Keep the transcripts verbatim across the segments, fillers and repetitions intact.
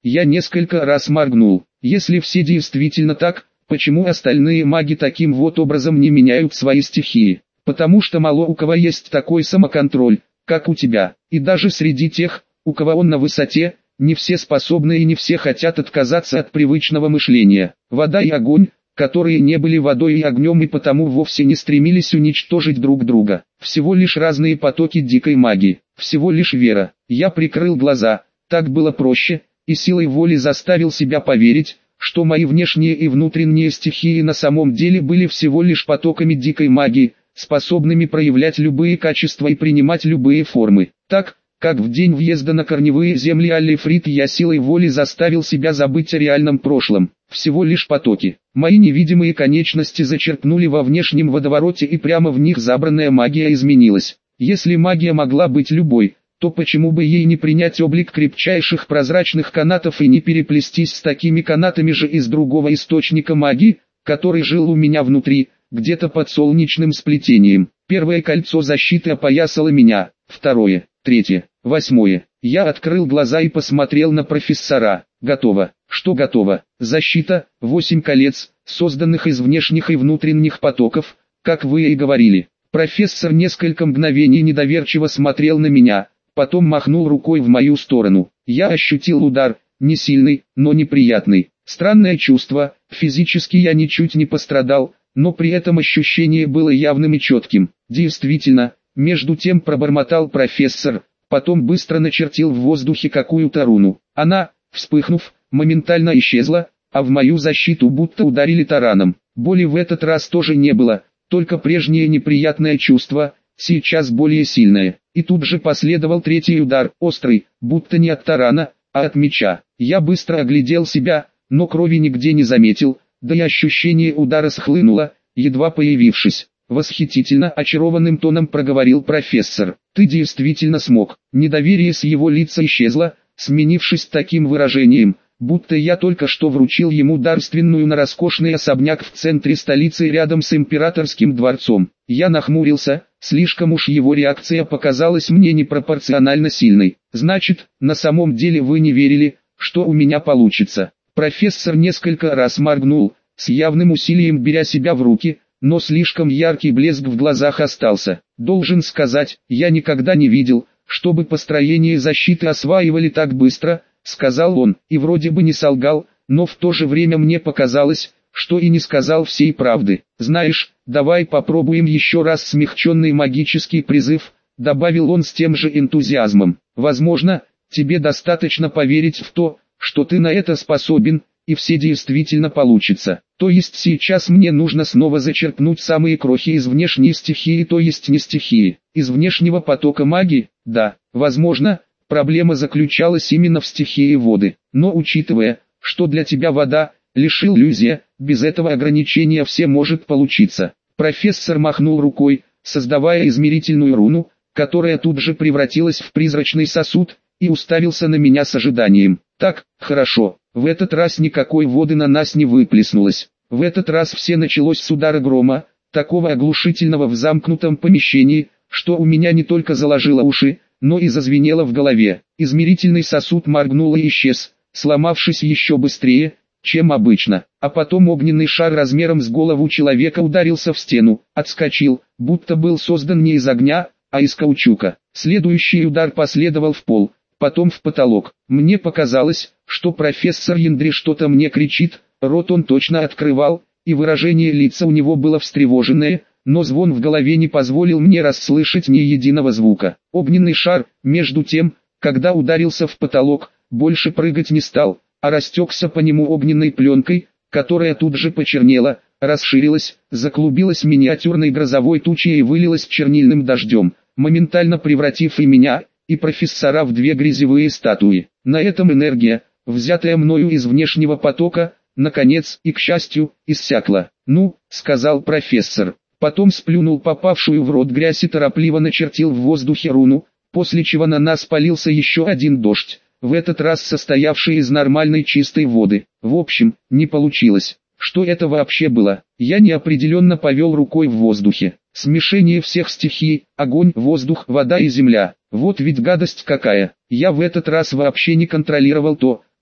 Я несколько раз моргнул. Если все действительно так, почему остальные маги таким вот образом не меняют свои стихии? Потому что мало у кого есть такой самоконтроль, как у тебя. И даже среди тех, у кого он на высоте, не все способны и не все хотят отказаться от привычного мышления. Вода и огонь, которые не были водой и огнем и потому вовсе не стремились уничтожить друг друга. Всего лишь разные потоки дикой магии, всего лишь вера. Я прикрыл глаза, так было проще, и силой воли заставил себя поверить, что мои внешние и внутренние стихии на самом деле были всего лишь потоками дикой магии, способными проявлять любые качества и принимать любые формы. Так, как в день въезда на корневые земли Аллифрит я силой воли заставил себя забыть о реальном прошлом. Всего лишь потоки. Мои невидимые конечности зачерпнули во внешнем водовороте и прямо в них забранная магия изменилась. Если магия могла быть любой, то почему бы ей не принять облик крепчайших прозрачных канатов и не переплестись с такими канатами же из другого источника магии, который жил у меня внутри, где-то под солнечным сплетением. Первое кольцо защиты опоясало меня, второе, третье, восьмое. Я открыл глаза и посмотрел на профессора. Готово. Что готово? Защита, восемь колец, созданных из внешних и внутренних потоков, как вы и говорили. Профессор несколько мгновений недоверчиво смотрел на меня, потом махнул рукой в мою сторону. Я ощутил удар, не сильный, но неприятный. Странное чувство, физически я ничуть не пострадал, но при этом ощущение было явным и четким. Действительно, между тем пробормотал профессор, потом быстро начертил в воздухе какую-то руну. Она, вспыхнув, моментально исчезла, а в мою защиту будто ударили тараном. Боли в этот раз тоже не было, только прежнее неприятное чувство, сейчас более сильное. И тут же последовал третий удар, острый, будто не от тарана, а от меча. Я быстро оглядел себя, но крови нигде не заметил, да и ощущение удара схлынуло, едва появившись. Восхитительно очарованным тоном проговорил профессор. Ты действительно смог. Недоверие с его лица исчезло, сменившись таким выражением, будто я только что вручил ему дарственную на роскошный особняк в центре столицы рядом с императорским дворцом. Я нахмурился, слишком уж его реакция показалась мне непропорционально сильной. Значит, на самом деле вы не верили, что у меня получится. Профессор несколько раз моргнул, с явным усилием беря себя в руки, но слишком яркий блеск в глазах остался. Должен сказать, я никогда не видел, чтобы построение защиты осваивали так быстро, сказал он, и вроде бы не солгал, но в то же время мне показалось, что и не сказал всей правды. Знаешь, давай попробуем еще раз смягченный магический призыв, добавил он с тем же энтузиазмом. Возможно, тебе достаточно поверить в то, что ты на это способен, и все действительно получится. То есть сейчас мне нужно снова зачерпнуть самые крохи из внешней стихии, то есть не стихии, из внешнего потока магии, да, возможно, проблема заключалась именно в стихии воды, но учитывая, что для тебя вода, лишь иллюзия, без этого ограничения все может получиться. Профессор махнул рукой, создавая измерительную руну, которая тут же превратилась в призрачный сосуд, и уставился на меня с ожиданием. Так, хорошо, в этот раз никакой воды на нас не выплеснулось. В этот раз все началось с удара грома, такого оглушительного в замкнутом помещении, что у меня не только заложило уши, но и зазвенело в голове. Измерительный сосуд моргнул и исчез, сломавшись еще быстрее, чем обычно. А потом огненный шар размером с голову человека ударился в стену, отскочил, будто был создан не из огня, а из каучука. Следующий удар последовал в пол, потом в потолок. Мне показалось, что профессор Яндри что-то мне кричит, рот он точно открывал, и выражение лица у него было встревоженное, но звон в голове не позволил мне расслышать ни единого звука. Огненный шар, между тем, когда ударился в потолок, больше прыгать не стал, а растекся по нему огненной пленкой, которая тут же почернела, расширилась, заклубилась миниатюрной грозовой тучей и вылилась чернильным дождем, моментально превратив и меня, и профессора в две грязевые статуи. На этом энергия, взятая мною из внешнего потока, наконец и, к счастью, иссякла. «Ну», — сказал профессор. Потом сплюнул попавшую в рот грязь и торопливо начертил в воздухе руну, после чего на нас полился еще один дождь, в этот раз состоявший из нормальной чистой воды. В общем, не получилось. Что это вообще было? Я неопределенно повел рукой в воздухе. Смешение всех стихий, огонь, воздух, вода и земля. Вот ведь гадость какая. Я в этот раз вообще не контролировал то,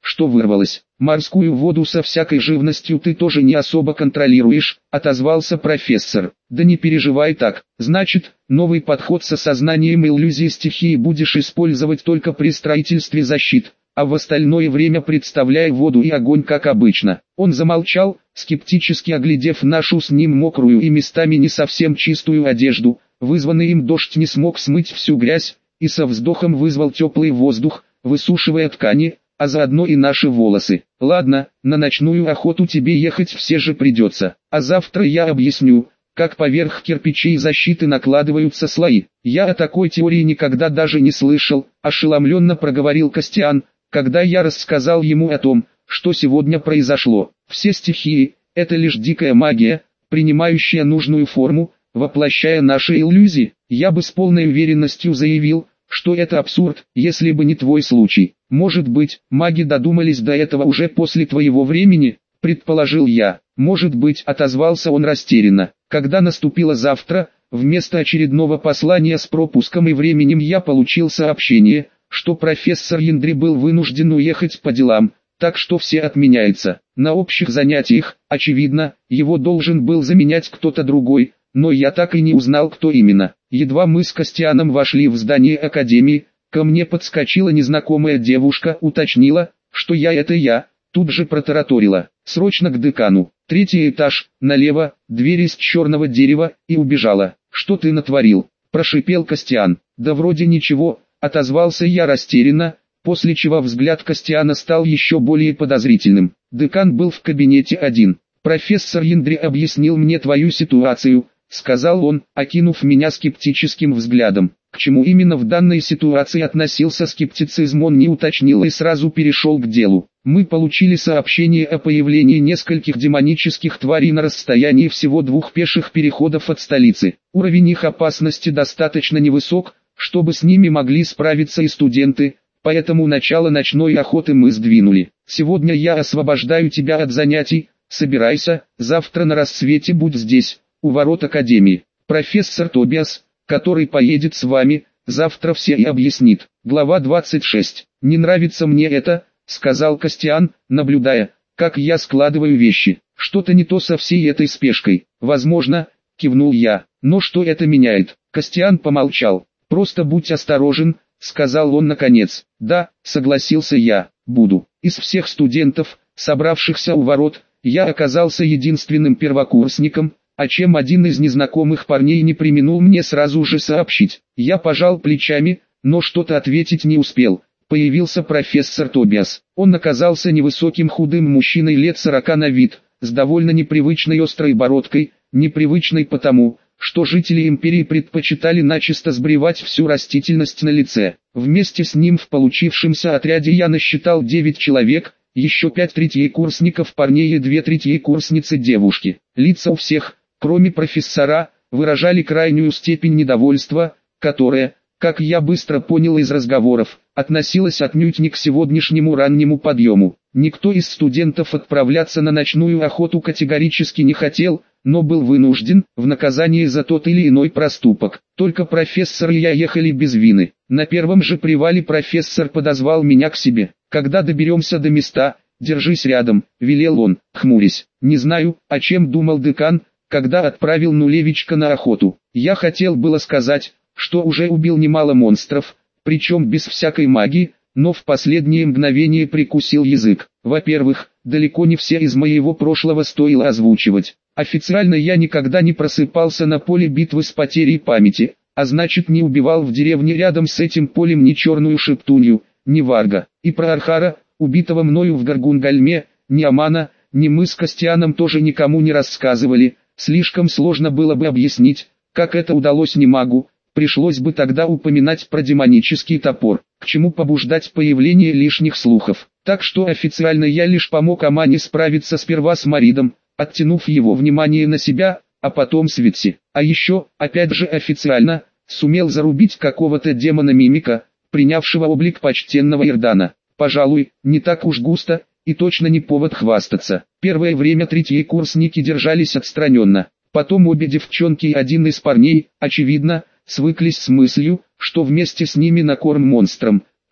что вырвалось. «Морскую воду со всякой живностью ты тоже не особо контролируешь», — отозвался профессор. «Да не переживай так, значит, новый подход с осознанием иллюзии стихии будешь использовать только при строительстве защит, а в остальное время представляй воду и огонь как обычно». Он замолчал, скептически оглядев нашу с ним мокрую и местами не совсем чистую одежду. Вызванный им дождь не смог смыть всю грязь, и со вздохом вызвал теплый воздух, высушивая ткани, а заодно и наши волосы. «Ладно, на ночную охоту тебе ехать все же придется, а завтра я объясню, как поверх кирпичей защиты накладываются слои». «Я о такой теории никогда даже не слышал», — ошеломленно проговорил Костян, когда я рассказал ему о том, что сегодня произошло. «Все стихии — это лишь дикая магия, принимающая нужную форму, воплощая наши иллюзии. Я бы с полной уверенностью заявил, что это абсурд, если бы не твой случай. Может быть, маги додумались до этого уже после твоего времени, предположил я. Может быть, отозвался он растерянно. Когда наступило завтра, вместо очередного послания с пропуском и временем я получил сообщение, что профессор Яндри был вынужден уехать по делам, так что все отменяется. На общих занятиях, очевидно, его должен был заменять кто-то другой, но я так и не узнал, кто именно. Едва мы с Костяном вошли в здание академии, ко мне подскочила незнакомая девушка, уточнила, что я это я, тут же протараторила: «Срочно к декану, третий этаж, налево, дверь из черного дерева», и убежала. «Что ты натворил?» – прошипел Костян. «Да вроде ничего», – отозвался я растерянно, после чего взгляд Костяна стал еще более подозрительным. «Декан был в кабинете один. Профессор Яндри объяснил мне твою ситуацию», — сказал он, окинув меня скептическим взглядом. К чему именно в данной ситуации относился скептицизм, он не уточнил и сразу перешел к делу. «Мы получили сообщение о появлении нескольких демонических тварей на расстоянии всего двух пеших переходов от столицы. Уровень их опасности достаточно невысок, чтобы с ними могли справиться и студенты, поэтому начало ночной охоты мы сдвинули. Сегодня я освобождаю тебя от занятий, собирайся, завтра на рассвете будь здесь, у ворот академии. Профессор Тобиас, который поедет с вами, завтра все и объяснит». Глава двадцать шесть. «Не нравится мне это», — сказал Костян, наблюдая, как я складываю вещи. «Что-то не то со всей этой спешкой». «Возможно», — кивнул я, — «но что это меняет?» Костян помолчал. «Просто будь осторожен», — сказал он наконец. «Да», — согласился я, — «буду». Из всех студентов, собравшихся у ворот, я оказался единственным первокурсником, о чем один из незнакомых парней не преминул мне сразу же сообщить. Я пожал плечами, но что-то ответить не успел. Появился профессор Тобиас. Он оказался невысоким худым мужчиной лет сорока на вид, с довольно непривычной острой бородкой, непривычной потому, что жители империи предпочитали начисто сбривать всю растительность на лице. Вместе с ним в получившемся отряде я насчитал девять человек, еще пять третьекурсников парней и две третьекурсницы девушки. Лица у всех, кроме профессора, выражали крайнюю степень недовольства, которая, как я быстро понял из разговоров, относилась отнюдь не к сегодняшнему раннему подъему. Никто из студентов отправляться на ночную охоту категорически не хотел, но был вынужден, в наказание за тот или иной проступок. Только профессор и я ехали без вины. На первом же привале профессор подозвал меня к себе. «Когда доберемся до места, держись рядом», — велел он, хмурясь. Не знаю, о чем думал декан, когда отправил Нулевичка на охоту. Я хотел было сказать, что уже убил немало монстров, причем без всякой магии, но в последнее мгновение прикусил язык. Во-первых, далеко не все из моего прошлого стоило озвучивать. Официально я никогда не просыпался на поле битвы с потерей памяти, а значит не убивал в деревне рядом с этим полем ни черную шептунью, ни варга. И про Архара, убитого мною в Гаргунгальме, ни Амана, ни мы с Костяном тоже никому не рассказывали. Слишком сложно было бы объяснить, как это удалось немагу. Пришлось бы тогда упоминать про демонический топор, к чему побуждать появление лишних слухов. Так что официально я лишь помог Амане справиться сперва с Маридом, оттянув его внимание на себя, а потом с Витси. А еще, опять же официально, сумел зарубить какого-то демона-мимика, принявшего облик почтенного Ирдана. Пожалуй, не так уж густо, и точно не повод хвастаться. Первое время третьекурсники держались отстраненно. Потом обе девчонки и один из парней, очевидно, свыклись с мыслью, что вместе с ними на корм монстрам,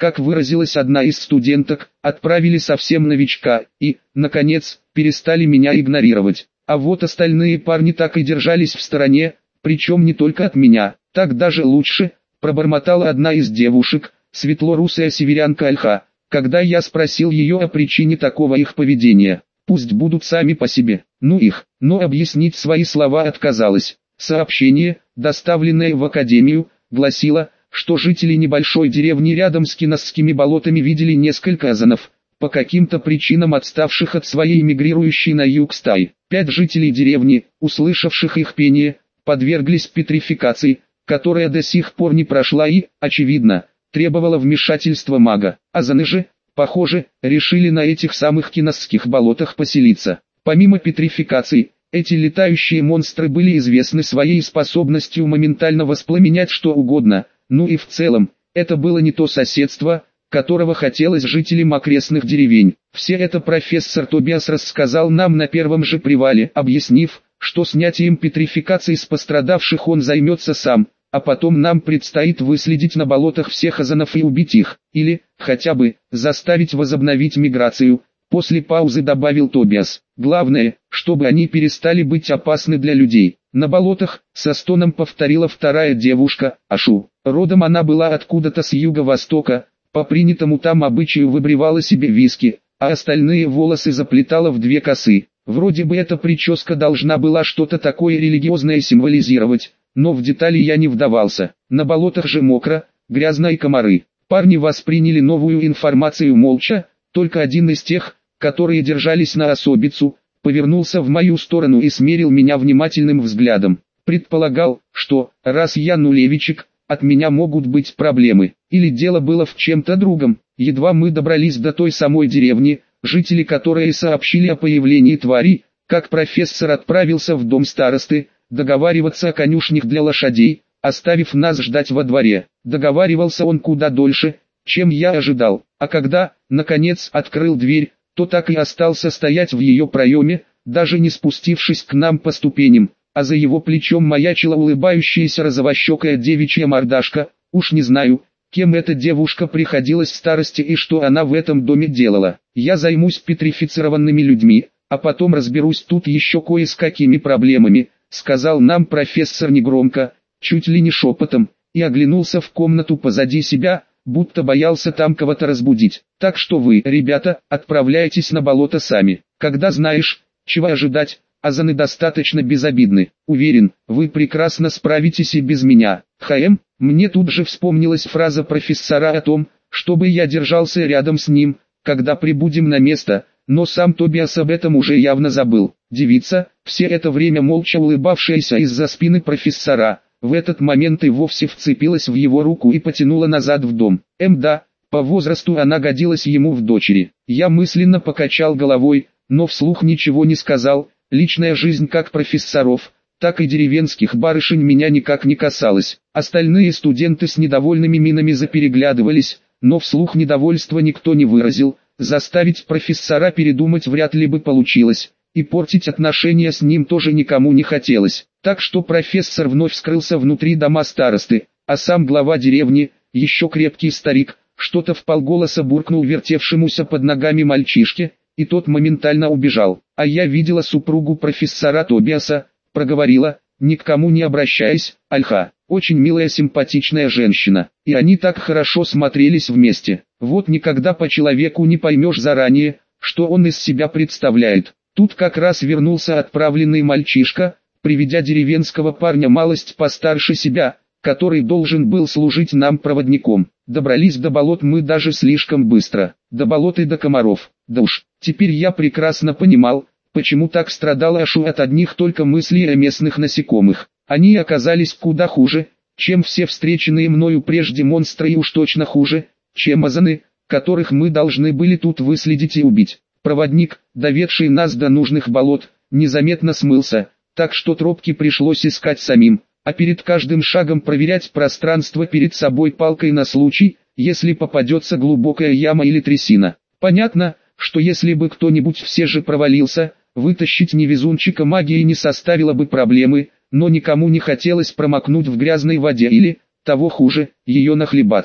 как выразилась одна из студенток, отправили совсем новичка и, наконец, перестали меня игнорировать. А вот остальные парни так и держались в стороне, причем не только от меня. Так даже лучше, пробормотала одна из девушек, светлорусая северянка Альха, когда я спросил ее о причине такого их поведения. Пусть будут сами по себе, ну их, но объяснить свои слова отказалась. Сообщение, доставленное в академию, гласило, что жители небольшой деревни рядом с Киносскими болотами видели несколько азанов, по каким-то причинам отставших от своей эмигрирующей на юг стаи. Пять жителей деревни, услышавших их пение, подверглись петрификации, которая до сих пор не прошла и, очевидно, требовала вмешательства мага. Азаны же, похоже, решили на этих самых Киносских болотах поселиться. Помимо петрификации, эти летающие монстры были известны своей способностью моментально воспламенять что угодно, ну и в целом, это было не то соседство, которого хотелось жителям окрестных деревень. Все это профессор Тобиас рассказал нам на первом же привале, объяснив, что снятием петрификации с пострадавших он займется сам, а потом нам предстоит выследить на болотах всех азанов и убить их, или, хотя бы, заставить возобновить миграцию. После паузы добавил Тобиас. Главное, чтобы они перестали быть опасны для людей. На болотах, со стоном повторила вторая девушка, Ашу. Родом она была откуда-то с юго-востока, по принятому там обычаю выбривала себе виски, а остальные волосы заплетала в две косы. Вроде бы эта прическа должна была что-то такое религиозное символизировать, но в детали я не вдавался. На болотах же мокро, грязно и комары. Парни восприняли новую информацию молча, только один из тех, которые держались на особицу, повернулся в мою сторону и смерил меня внимательным взглядом. Предполагал, что, раз я нулевичек, от меня могут быть проблемы, или дело было в чем-то другом. Едва мы добрались до той самой деревни, жители которой сообщили о появлении тварей, как профессор отправился в дом старосты, договариваться о конюшнях для лошадей, оставив нас ждать во дворе. Договаривался он куда дольше, чем я ожидал, а когда, наконец, открыл дверь, то так и остался стоять в ее проеме, даже не спустившись к нам по ступеням, а за его плечом маячила улыбающаяся розовощекая девичья мордашка. Уж не знаю, кем эта девушка приходилась в старости и что она в этом доме делала. Я займусь петрифицированными людьми, а потом разберусь тут еще кое с какими проблемами, сказал нам профессор негромко, чуть ли не шепотом, и оглянулся в комнату позади себя, будто боялся там кого-то разбудить. Так что вы, ребята, отправляйтесь на болото сами. Когда знаешь, чего ожидать, азаны достаточно безобидны. Уверен, вы прекрасно справитесь и без меня. ХМ, мне тут же вспомнилась фраза профессора о том, чтобы я держался рядом с ним, когда прибудем на место, но сам Тобиас об этом уже явно забыл. Девица, все это время молча улыбавшаяся из-за спины профессора, в этот момент и вовсе вцепилась в его руку и потянула назад в дом. Эм да, по возрасту она годилась ему в дочери. Я мысленно покачал головой, но вслух ничего не сказал. Личная жизнь как профессоров, так и деревенских барышень меня никак не касалась. Остальные студенты с недовольными минами запереглядывались, но вслух недовольства никто не выразил. Заставить профессора передумать вряд ли бы получилось, и портить отношения с ним тоже никому не хотелось. Так что профессор вновь скрылся внутри дома старосты, а сам глава деревни, еще крепкий старик, что-то вполголоса буркнул вертевшемуся под ногами мальчишке, и тот моментально убежал. А я видела супругу профессора Тобиаса, проговорила, ни к кому не обращаясь, Альха, очень милая симпатичная женщина, и они так хорошо смотрелись вместе. Вот никогда по человеку не поймешь заранее, что он из себя представляет. Тут как раз вернулся отправленный мальчишка, приведя деревенского парня малость постарше себя, который должен был служить нам проводником. Добрались до болот мы даже слишком быстро, до болот и до комаров. Да уж, теперь я прекрасно понимал, почему так страдала Ашу от одних только мыслей о местных насекомых. Они оказались куда хуже, чем все встреченные мною прежде монстры, и уж точно хуже, чем азаны, которых мы должны были тут выследить и убить. Проводник, доведший нас до нужных болот, незаметно смылся, так что тропки пришлось искать самим, а перед каждым шагом проверять пространство перед собой палкой на случай, если попадется глубокая яма или трясина. Понятно, что если бы кто-нибудь все же провалился, вытащить невезунчика магией не составило бы проблемы, но никому не хотелось промокнуть в грязной воде или, того хуже, ее нахлебаться.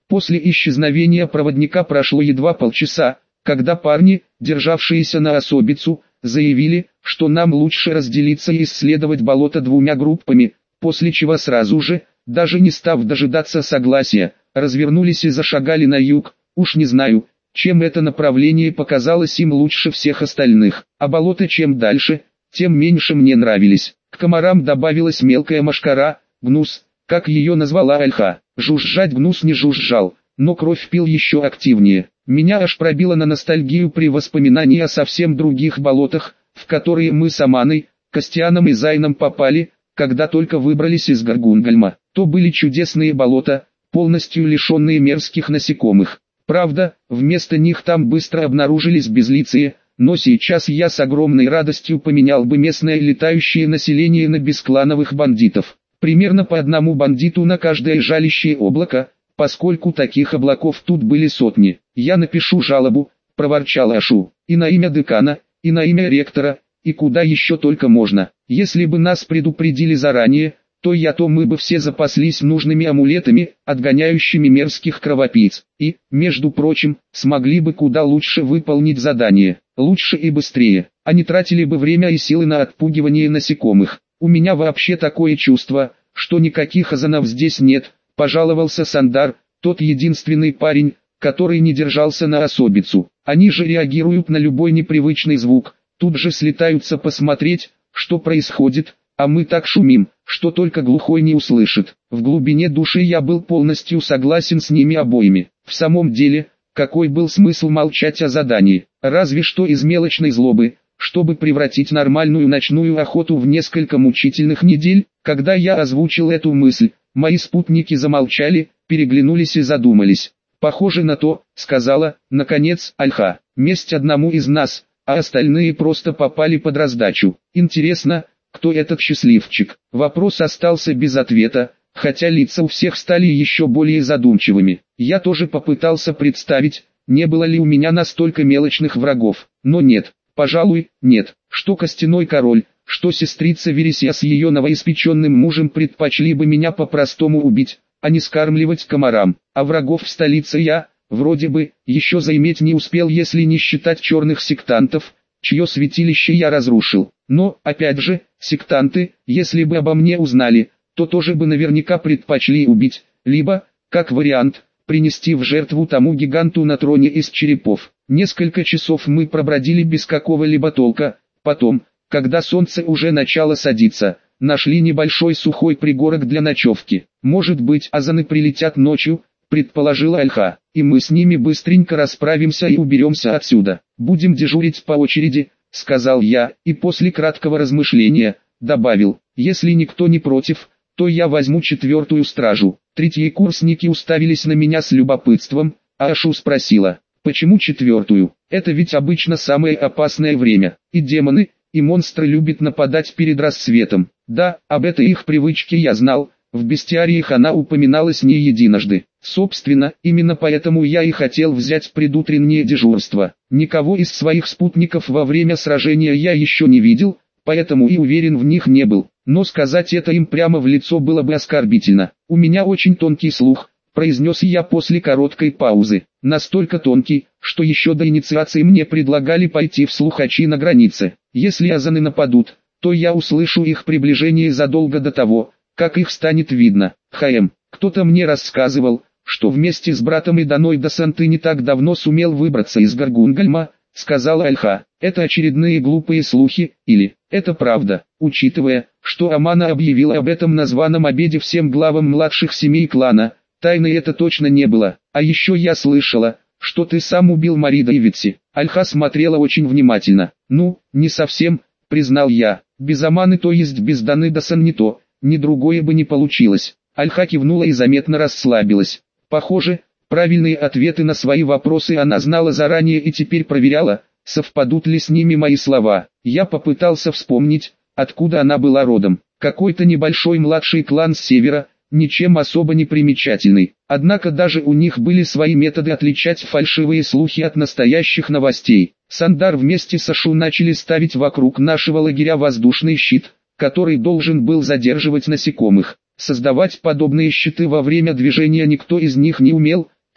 После исчезновения проводника прошло едва полчаса, когда парни, державшиеся на особицу, заявили, что нам лучше разделиться и исследовать болото двумя группами, после чего сразу же, даже не став дожидаться согласия, развернулись и зашагали на юг. Уж не знаю, чем это направление показалось им лучше всех остальных, а болото чем дальше, тем меньше мне нравились. К комарам добавилась мелкая мошкара, гнус, как ее назвала Альха. Жужжать гнус не жужжал, но кровь пил еще активнее. Меня аж пробило на ностальгию при воспоминании о совсем других болотах, в которые мы с Аманой, Костяном и Зайном попали, когда только выбрались из Гаргунгольма. То были чудесные болота, полностью лишенные мерзких насекомых. Правда, вместо них там быстро обнаружились безлицые, но сейчас я с огромной радостью поменял бы местное летающее население на бесклановых бандитов. Примерно по одному бандиту на каждое жалящее облако, поскольку таких облаков тут были сотни. Я напишу жалобу, проворчал Ашу, и на имя декана, и на имя ректора, и куда еще только можно. Если бы нас предупредили заранее, то я то мы бы все запаслись нужными амулетами, отгоняющими мерзких кровопийц, и, между прочим, смогли бы куда лучше выполнить задание, лучше и быстрее, а не тратили бы время и силы на отпугивание насекомых. У меня вообще такое чувство, что никаких азанов здесь нет, пожаловался Сандар, тот единственный парень, который не держался на особицу. Они же реагируют на любой непривычный звук, тут же слетаются посмотреть, что происходит, а мы так шумим, что только глухой не услышит. В глубине души я был полностью согласен с ними обоими. В самом деле, какой был смысл молчать о задании? Разве что из мелочной злобы, чтобы превратить нормальную ночную охоту в несколько мучительных недель. Когда я озвучил эту мысль, мои спутники замолчали, переглянулись и задумались. «Похоже на то», — сказала, наконец, Альха. «Месть одному из нас, а остальные просто попали под раздачу. Интересно, кто этот счастливчик?» Вопрос остался без ответа, хотя лица у всех стали еще более задумчивыми. Я тоже попытался представить, не было ли у меня настолько мелочных врагов, но нет, пожалуй, нет. Что Костяной король, что сестрица Вересия с ее новоиспеченным мужем предпочли бы меня по-простому убить, а не скармливать комарам. А врагов в столице я, вроде бы, еще заиметь не успел, если не считать черных сектантов, чье святилище я разрушил. Но, опять же, сектанты, если бы обо мне узнали, то тоже бы наверняка предпочли убить, либо, как вариант, принести в жертву тому гиганту на троне из черепов. Несколько часов мы пробродили без какого-либо толка, потом, когда солнце уже начало садиться, нашли небольшой сухой пригорок для ночевки. Может быть, азаны прилетят ночью, предположила Альха, и мы с ними быстренько расправимся и уберемся отсюда. Будем дежурить по очереди, сказал я, и после краткого размышления, добавил, если никто не против, то я возьму четвертую стражу. Третьекурсники уставились на меня с любопытством, а Ашу спросила, почему четвертую? Это ведь обычно самое опасное время, и демоны, и монстры любят нападать перед рассветом. Да, об этой их привычке я знал, в бестиариях она упоминалась не единожды. Собственно, именно поэтому я и хотел взять предутреннее дежурство. Никого из своих спутников во время сражения я еще не видел, поэтому и уверен в них не был. Но сказать это им прямо в лицо было бы оскорбительно. У меня очень тонкий слух, произнес я после короткой паузы. Настолько тонкий, что еще до инициации мне предлагали пойти в слухачи на границе. Если азаны нападут, то я услышу их приближение задолго до того, как их станет видно. Хаем, кто-то мне рассказывал, что вместе с братом Иданой Дасан ты не так давно сумел выбраться из Гаргунгольма, сказала Альха. Это очередные глупые слухи, или это правда, учитывая, что Амана объявила об этом на званом обеде всем главам младших семей клана, тайной это точно не было. А еще я слышала, что ты сам убил Марида Ивитси. Альха смотрела очень внимательно. Ну, не совсем, признал я, без Аманы, то есть без Даны Дасан ни то, ни другое бы не получилось. Альха кивнула и заметно расслабилась. Похоже, правильные ответы на свои вопросы она знала заранее и теперь проверяла, совпадут ли с ними мои слова. Я попытался вспомнить, откуда она была родом. Какой-то небольшой младший клан с севера, ничем особо не примечательный. Однако даже у них были свои методы отличать фальшивые слухи от настоящих новостей. Сандар вместе с Ашу начали ставить вокруг нашего лагеря воздушный щит, который должен был задерживать насекомых. Создавать подобные щиты во время движения никто из них не умел,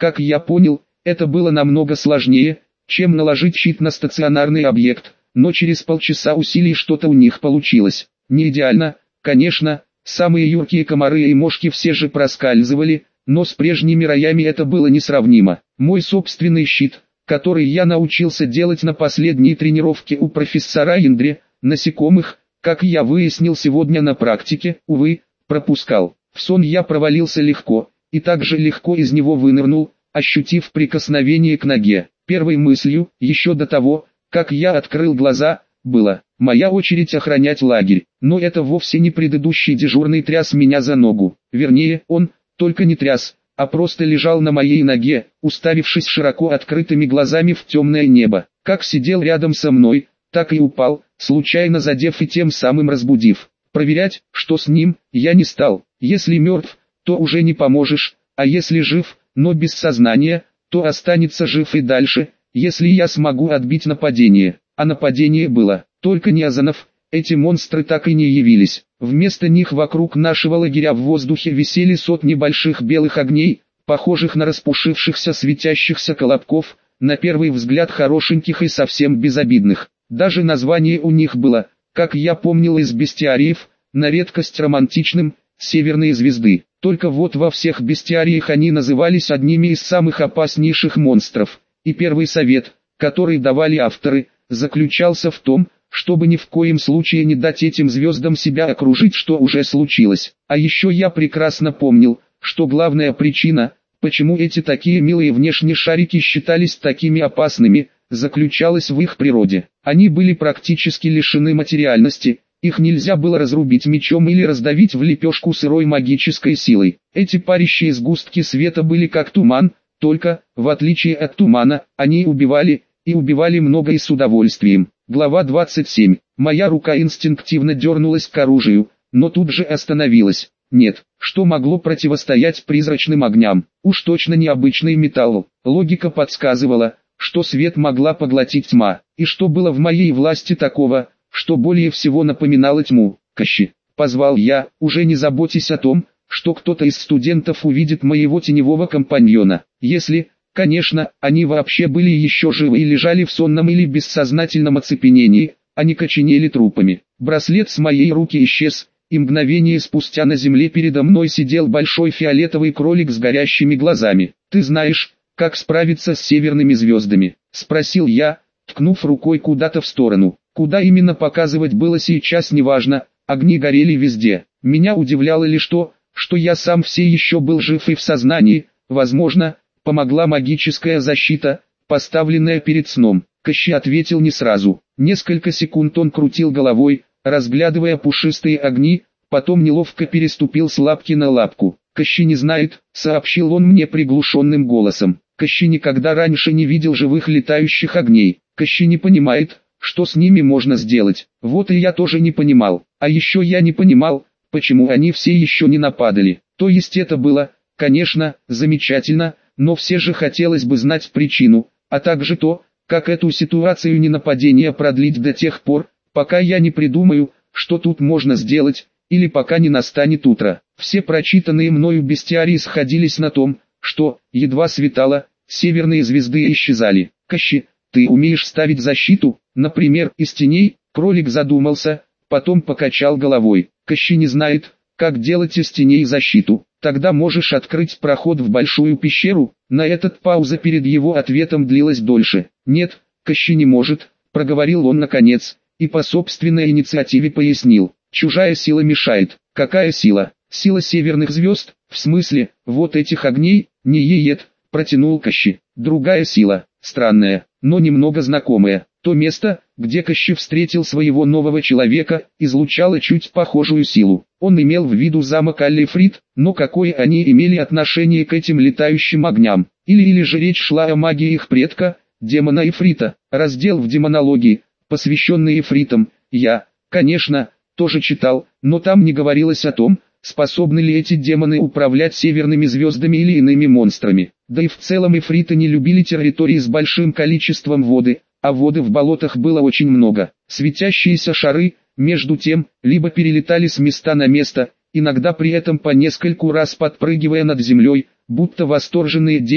Как я понял, это было намного сложнее, чем наложить щит на стационарный объект, но через полчаса усилий что-то у них получилось. Не идеально, конечно, самые юркие комары и мошки все же проскальзывали, но с прежними роями это было несравнимо. Мой собственный щит, который я научился делать на последней тренировке у профессора Индри, насекомых, как я выяснил сегодня на практике, увы, пропускал. В сон я провалился легко, и также легко из него вынырнул, ощутив прикосновение к ноге. Первой мыслью, еще до того, как я открыл глаза, было: моя очередь охранять лагерь. Но это вовсе не предыдущий дежурный тряс меня за ногу. Вернее, он, только не тряс, а просто лежал на моей ноге, уставившись широко открытыми глазами в темное небо. Как сидел рядом со мной, так и упал, случайно задев и тем самым разбудив. Проверять, что с ним, я не стал. Если мертв, то уже не поможешь, а если жив, но без сознания, то останется жив и дальше, если я смогу отбить нападение. А нападение было, только не Азанов, эти монстры так и не явились. Вместо них вокруг нашего лагеря в воздухе висели сотни больших белых огней, похожих на распушившихся светящихся колобков, на первый взгляд хорошеньких и совсем безобидных. Даже название у них было, как я помнил из бестиариев, на редкость романтичным: «Северные звезды». Только вот во всех бестиариях они назывались одними из самых опаснейших монстров. И первый совет, который давали авторы, заключался в том, чтобы ни в коем случае не дать этим звездам себя окружить, что уже случилось. А еще я прекрасно помнил, что главная причина, почему эти такие милые внешние шарики считались такими опасными, заключалась в их природе. Они были практически лишены материальности, их нельзя было разрубить мечом или раздавить в лепешку сырой магической силой. Эти парящие сгустки света были как туман, только, в отличие от тумана, они убивали, и убивали много и с удовольствием. Глава двадцать семь. Моя рука инстинктивно дернулась к оружию, но тут же остановилась. Нет, что могло противостоять призрачным огням? Уж точно необычный металл. Логика подсказывала, что свет могла поглотить тьма. И что было в моей власти такого, что более всего напоминало тьму? «Кащи!» — позвал я, уже не заботясь о том, что кто-то из студентов увидит моего теневого компаньона. Если, конечно, они вообще были еще живы и лежали в сонном или бессознательном оцепенении, а не коченели трупами. Браслет с моей руки исчез, и мгновение спустя на земле передо мной сидел большой фиолетовый кролик с горящими глазами. «Ты знаешь, как справиться с северными звездами?» — спросил я, ткнув рукой куда-то в сторону. Куда именно показывать было сейчас неважно, огни горели везде. Меня удивляло лишь то, что я сам все еще был жив и в сознании. Возможно, помогла магическая защита, поставленная перед сном. Кащи ответил не сразу. Несколько секунд он крутил головой, разглядывая пушистые огни, потом неловко переступил с лапки на лапку. «Кащи не знает», — сообщил он мне приглушенным голосом. «Кащи никогда раньше не видел живых летающих огней. Кащи не понимает, что с ними можно сделать. Вот и я тоже не понимал. А еще я не понимал, почему они все еще не нападали. То есть это было, конечно, замечательно, но все же хотелось бы знать причину, а также то, как эту ситуацию ненападения продлить до тех пор, пока я не придумаю, что тут можно сделать, или пока не настанет утро. Все прочитанные мною бестиарии сходились на том, что, едва светало, северные звезды исчезали. «Кащи, ты умеешь ставить защиту, например, из теней?» Кролик задумался, потом покачал головой. «Кащи не знает, как делать из теней защиту. Тогда можешь открыть проход в большую пещеру». На этот пауза перед его ответом длилась дольше. «Нет, Кащи не может», — проговорил он наконец, и по собственной инициативе пояснил. «Чужая сила мешает». «Какая сила?» «Сила северных звезд, в смысле, вот этих огней, не еет», — протянул Кащи. «Другая сила, странная, но немного знакомая. То место, где Кащи встретил своего нового человека, излучало чуть похожую силу. Он имел в виду замок Аллифрит, но какое они имели отношение к этим летающим огням? Или или же речь шла о магии их предка, демона Ифрита? Раздел в демонологии, посвященный Ифритам, я, конечно, тоже читал, но там не говорилось о том, способны ли эти демоны управлять северными звездами или иными монстрами. Да и в целом ифриты не любили территории с большим количеством воды, а воды в болотах было очень много. Светящиеся шары, между тем, либо перелетали с места на место, иногда при этом по нескольку раз подпрыгивая над землей, будто восторженные дети,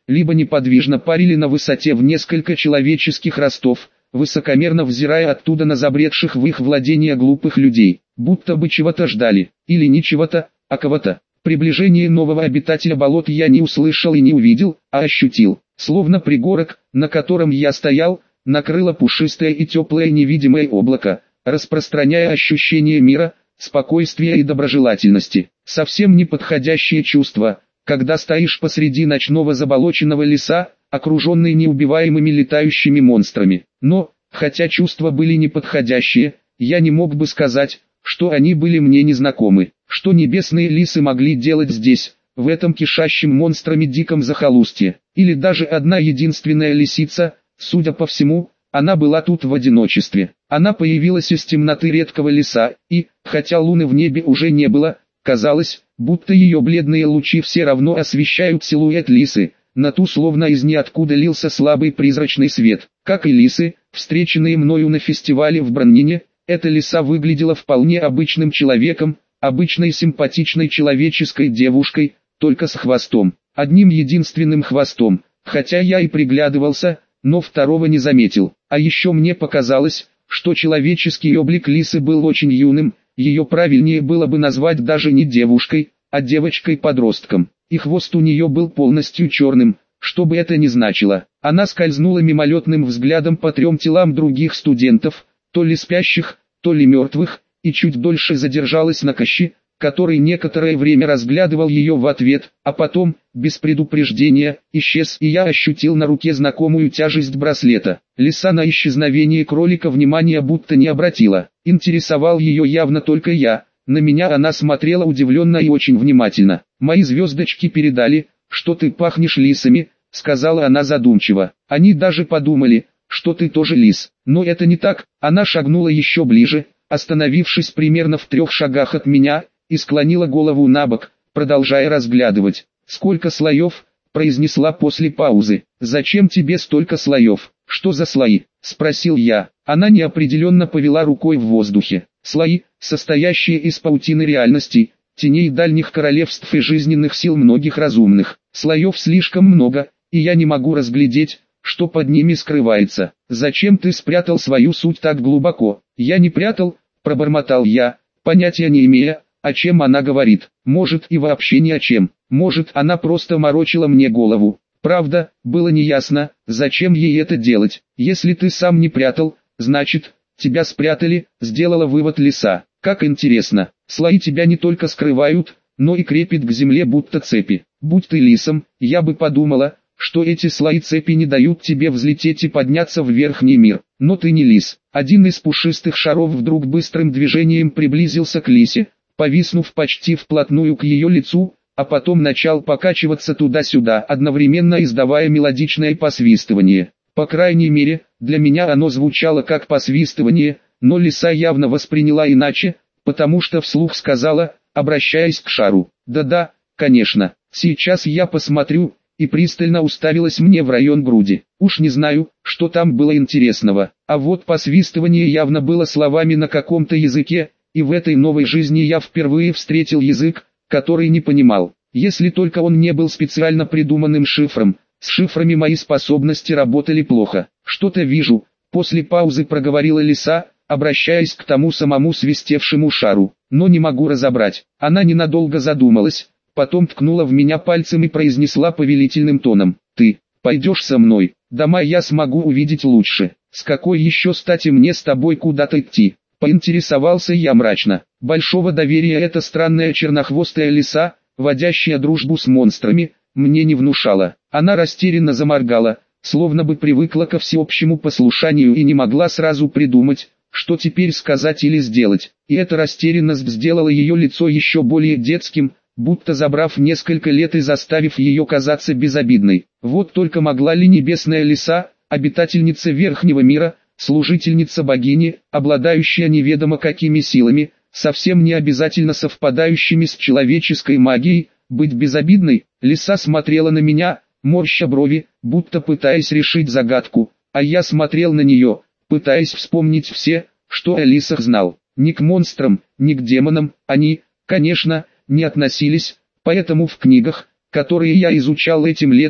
либо неподвижно парили на высоте в несколько человеческих ростов, высокомерно взирая оттуда на забредших в их владения глупых людей, будто бы чего-то ждали, или не чего-то, а кого-то. Приближение нового обитателя болот я не услышал и не увидел, а ощутил, словно пригорок, на котором я стоял, накрыло пушистое и теплое невидимое облако, распространяя ощущение мира, спокойствия и доброжелательности. Совсем неподходящее чувство, когда стоишь посреди ночного заболоченного леса, окруженный неубиваемыми летающими монстрами. Но, хотя чувства были неподходящие, я не мог бы сказать, что они были мне незнакомы. Что небесные лисы могли делать здесь, в этом кишащем монстрами диком захолустье? Или даже одна единственная лисица, судя по всему, она была тут в одиночестве. Она появилась из темноты редкого леса, и, хотя луны в небе уже не было, казалось, будто ее бледные лучи все равно освещают силуэт лисы. На ту словно из ниоткуда лился слабый призрачный свет. Как и лисы, встреченные мною на фестивале в Браннине, эта лиса выглядела вполне обычным человеком, обычной симпатичной человеческой девушкой, только с хвостом. Одним единственным хвостом, хотя я и приглядывался, но второго не заметил. А еще мне показалось, что человеческий облик лисы был очень юным, ее правильнее было бы назвать даже не девушкой, а девочкой-подростком. И хвост у нее был полностью черным, что бы это ни значило. Она скользнула мимолетным взглядом по трем телам других студентов, то ли спящих, то ли мертвых, и чуть дольше задержалась на Кощи, который некоторое время разглядывал ее в ответ, а потом, без предупреждения, исчез, и я ощутил на руке знакомую тяжесть браслета. Лиса на исчезновение кролика внимания будто не обратила. Интересовал ее явно только я. На меня она смотрела удивленно и очень внимательно. «Мои звездочки передали, что ты пахнешь лисами», — сказала она задумчиво. «Они даже подумали, что ты тоже лис. Но это не так». Она шагнула еще ближе, остановившись примерно в трех шагах от меня, и склонила голову набок, продолжая разглядывать. «Сколько слоев?» — произнесла после паузы. «Зачем тебе столько слоев?» «Что за слои?» — спросил я. Она неопределенно повела рукой в воздухе. «Слои, состоящие из паутины реальностей, теней дальних королевств и жизненных сил многих разумных. Слоев слишком много, и я не могу разглядеть, что под ними скрывается. Зачем ты спрятал свою суть так глубоко?» «Я не прятал», — пробормотал я, понятия не имея, о чем она говорит. Может и вообще ни о чем. Может она просто морочила мне голову. Правда, было неясно, зачем ей это делать. «Если ты сам не прятал, значит, тебя спрятали», — сделала вывод лиса. «Как интересно, слои тебя не только скрывают, но и крепят к земле будто цепи. Будь ты лисом, я бы подумала, что эти слои цепи не дают тебе взлететь и подняться в верхний мир. Но ты не лис». Один из пушистых шаров вдруг быстрым движением приблизился к лисе, повиснув почти вплотную к ее лицу, а потом начал покачиваться туда-сюда, одновременно издавая мелодичное посвистывание. По крайней мере, для меня оно звучало как посвистывание, но лиса явно восприняла иначе, потому что вслух сказала, обращаясь к шару: «Да-да, конечно, сейчас я посмотрю», и пристально уставилась мне в район груди. Уж не знаю, что там было интересного, а вот посвистывание явно было словами на каком-то языке, и в этой новой жизни я впервые встретил язык, который не понимал. Если только он не был специально придуманным шифром. С шифрами мои способности работали плохо. «Что-то вижу», — после паузы проговорила лиса, обращаясь к тому самому свистевшему шару, «но не могу разобрать». Она ненадолго задумалась, потом ткнула в меня пальцем и произнесла повелительным тоном: «Ты пойдешь со мной? Дома я смогу увидеть лучше. С какой еще стати мне с тобой куда-то идти?» Поинтересовался я мрачно. Большого доверия эта странная чернохвостая лиса, водящая дружбу с монстрами, мне не внушала. Она растерянно заморгала, словно бы привыкла ко всеобщему послушанию и не могла сразу придумать, что теперь сказать или сделать. И эта растерянность сделала ее лицо еще более детским, будто забрав несколько лет и заставив ее казаться безобидной. Вот только могла ли небесная лиса, обитательница Верхнего мира, служительница богини, обладающая неведомо какими силами, совсем не обязательно совпадающими с человеческой магией, быть безобидной? Лиса смотрела на меня, морща брови, будто пытаясь решить загадку, а я смотрел на нее, пытаясь вспомнить все, что о лисах знал. Ни к монстрам, ни к демонам они, конечно, не относились, поэтому в книгах, которые я изучал этим летом,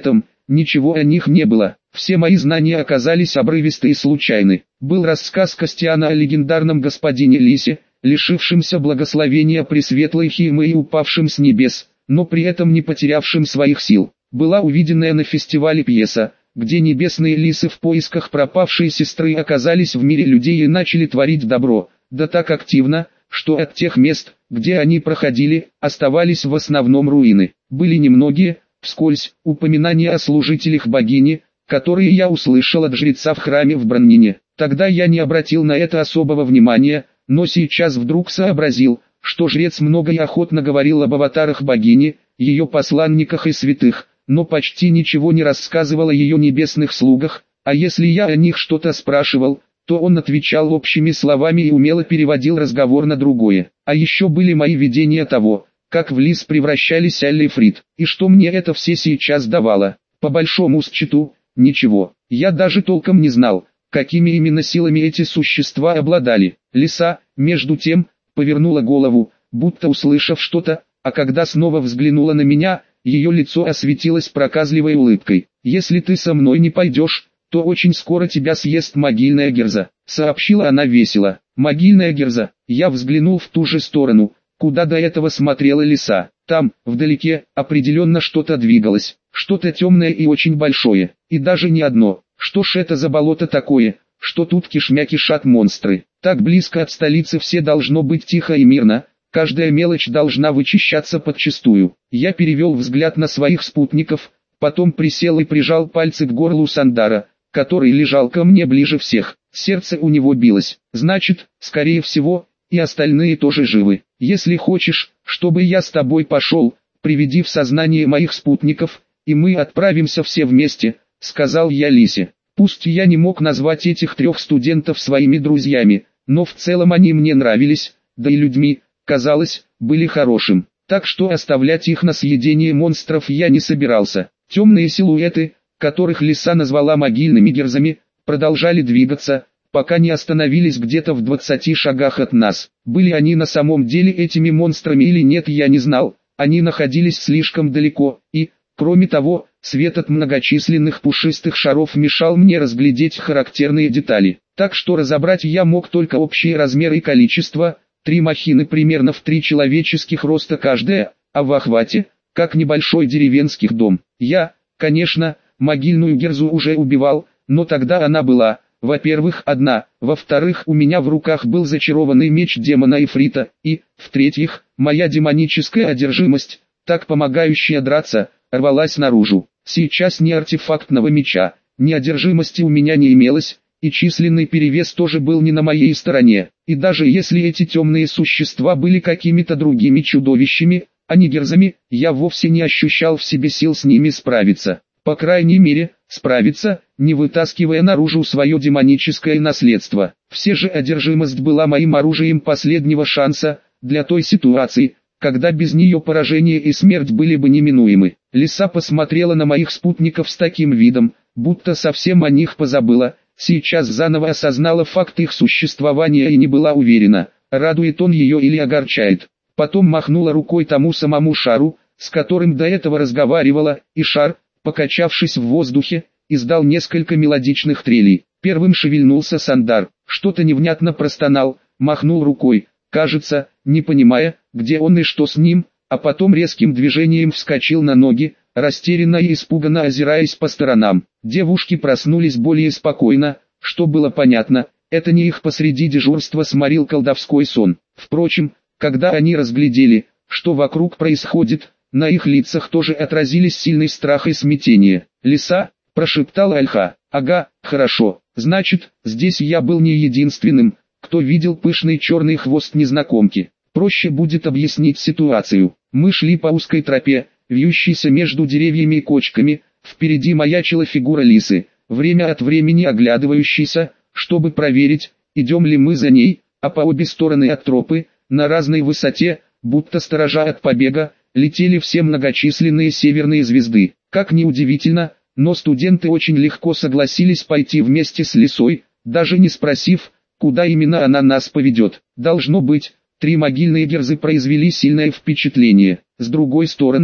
ничего о них не было. Все мои знания оказались обрывисты и случайны. Был рассказ Костяна о легендарном господине Лисе, лишившемся благословения Пресветлой Химы и упавшем с небес, но при этом не потерявшем своих сил. Была увиденная на фестивале пьеса, где небесные лисы в поисках пропавшей сестры оказались в мире людей и начали творить добро, да так активно, что от тех мест, где они проходили, оставались в основном руины. Были немногие, вскользь, упоминания о служителях богини, которые я услышал от жреца в храме в Браннине. Тогда я не обратил на это особого внимания, но сейчас вдруг сообразил, что жрец много и охотно говорил об аватарах богини, ее посланниках и святых, но почти ничего не рассказывал о ее небесных слугах, а если я о них что-то спрашивал, то он отвечал общими словами и умело переводил разговор на другое. А еще были мои видения того, как в лис превращались Алли и Фрид, и что мне это все сейчас давало. По большому счету, ничего. Я даже толком не знал, какими именно силами эти существа обладали. Лиса, между тем, повернула голову, будто услышав что-то, а когда снова взглянула на меня, ее лицо осветилось проказливой улыбкой. «Если ты со мной не пойдешь, то очень скоро тебя съест могильная герза», — сообщила она весело. «Могильная герза». Я взглянул в ту же сторону, куда до этого смотрела лиса. Там, вдалеке, определенно что-то двигалось, что-то темное и очень большое, и даже не одно. Что ж это за болото такое, что тут кишмя кишат монстры? Так близко от столицы все должно быть тихо и мирно, каждая мелочь должна вычищаться подчистую. Я перевел взгляд на своих спутников, потом присел и прижал пальцы к горлу Сандара, который лежал ко мне ближе всех. Сердце у него билось. Значит, скорее всего, и остальные тоже живы. Если хочешь, чтобы я с тобой пошел, приведи в сознание моих спутников, и мы отправимся все вместе, сказал я Лисе. Пусть я не мог назвать этих трех студентов своими друзьями, но в целом они мне нравились, да и людьми, казалось, были хорошим. Так что оставлять их на съедение монстров я не собирался. Темные силуэты, которых лиса назвала могильными герзами, продолжали двигаться, пока не остановились где-то в двадцати шагах от нас. Были они на самом деле этими монстрами или нет, я не знал, они находились слишком далеко, и, кроме того, свет от многочисленных пушистых шаров мешал мне разглядеть характерные детали. Так что разобрать я мог только общие размеры и количество, три махины примерно в три человеческих роста каждая, а в охвате, как небольшой деревенский дом. Я, конечно, могильную герзу уже убивал, но тогда она была, во-первых, одна, во-вторых, у меня в руках был зачарованный меч демона Ифрита, и, в-третьих, моя демоническая одержимость, так помогающая драться, рвалась наружу. Сейчас ни артефактного меча, ни одержимости у меня не имелось, и численный перевес тоже был не на моей стороне. И даже если эти темные существа были какими-то другими чудовищами, а не герзами, я вовсе не ощущал в себе сил с ними справиться. По крайней мере, справиться, не вытаскивая наружу свое демоническое наследство. Все же одержимость была моим оружием последнего шанса, для той ситуации, когда без нее поражение и смерть были бы неминуемы. Лиса посмотрела на моих спутников с таким видом, будто совсем о них позабыла, сейчас заново осознала факт их существования и не была уверена, радует он ее или огорчает. Потом махнула рукой тому самому шару, с которым до этого разговаривала, и шар, покачавшись в воздухе, издал несколько мелодичных трелей. Первым шевельнулся Сандар, что-то невнятно простонал, махнул рукой, кажется, не понимая, где он и что с ним, а потом резким движением вскочил на ноги, растерянно и испуганно озираясь по сторонам. Девушки проснулись более спокойно, что было понятно, это не их посреди дежурства сморил колдовской сон. Впрочем, когда они разглядели, что вокруг происходит, на их лицах тоже отразились сильный страх и смятение. «Лиса», — прошептала Альха, — «ага, хорошо, значит, здесь я был не единственным, кто видел пышный черный хвост незнакомки. Проще будет объяснить ситуацию. Мы шли по узкой тропе, вьющейся между деревьями и кочками, впереди маячила фигура лисы, время от времени оглядывающейся, чтобы проверить, идем ли мы за ней, а по обе стороны от тропы, на разной высоте, будто сторожа от побега, летели все многочисленные северные звезды. Как ни удивительно, но студенты очень легко согласились пойти вместе с лисой, даже не спросив, куда именно она нас поведет. Должно быть, три могильные герзы произвели сильное впечатление. С другой стороны,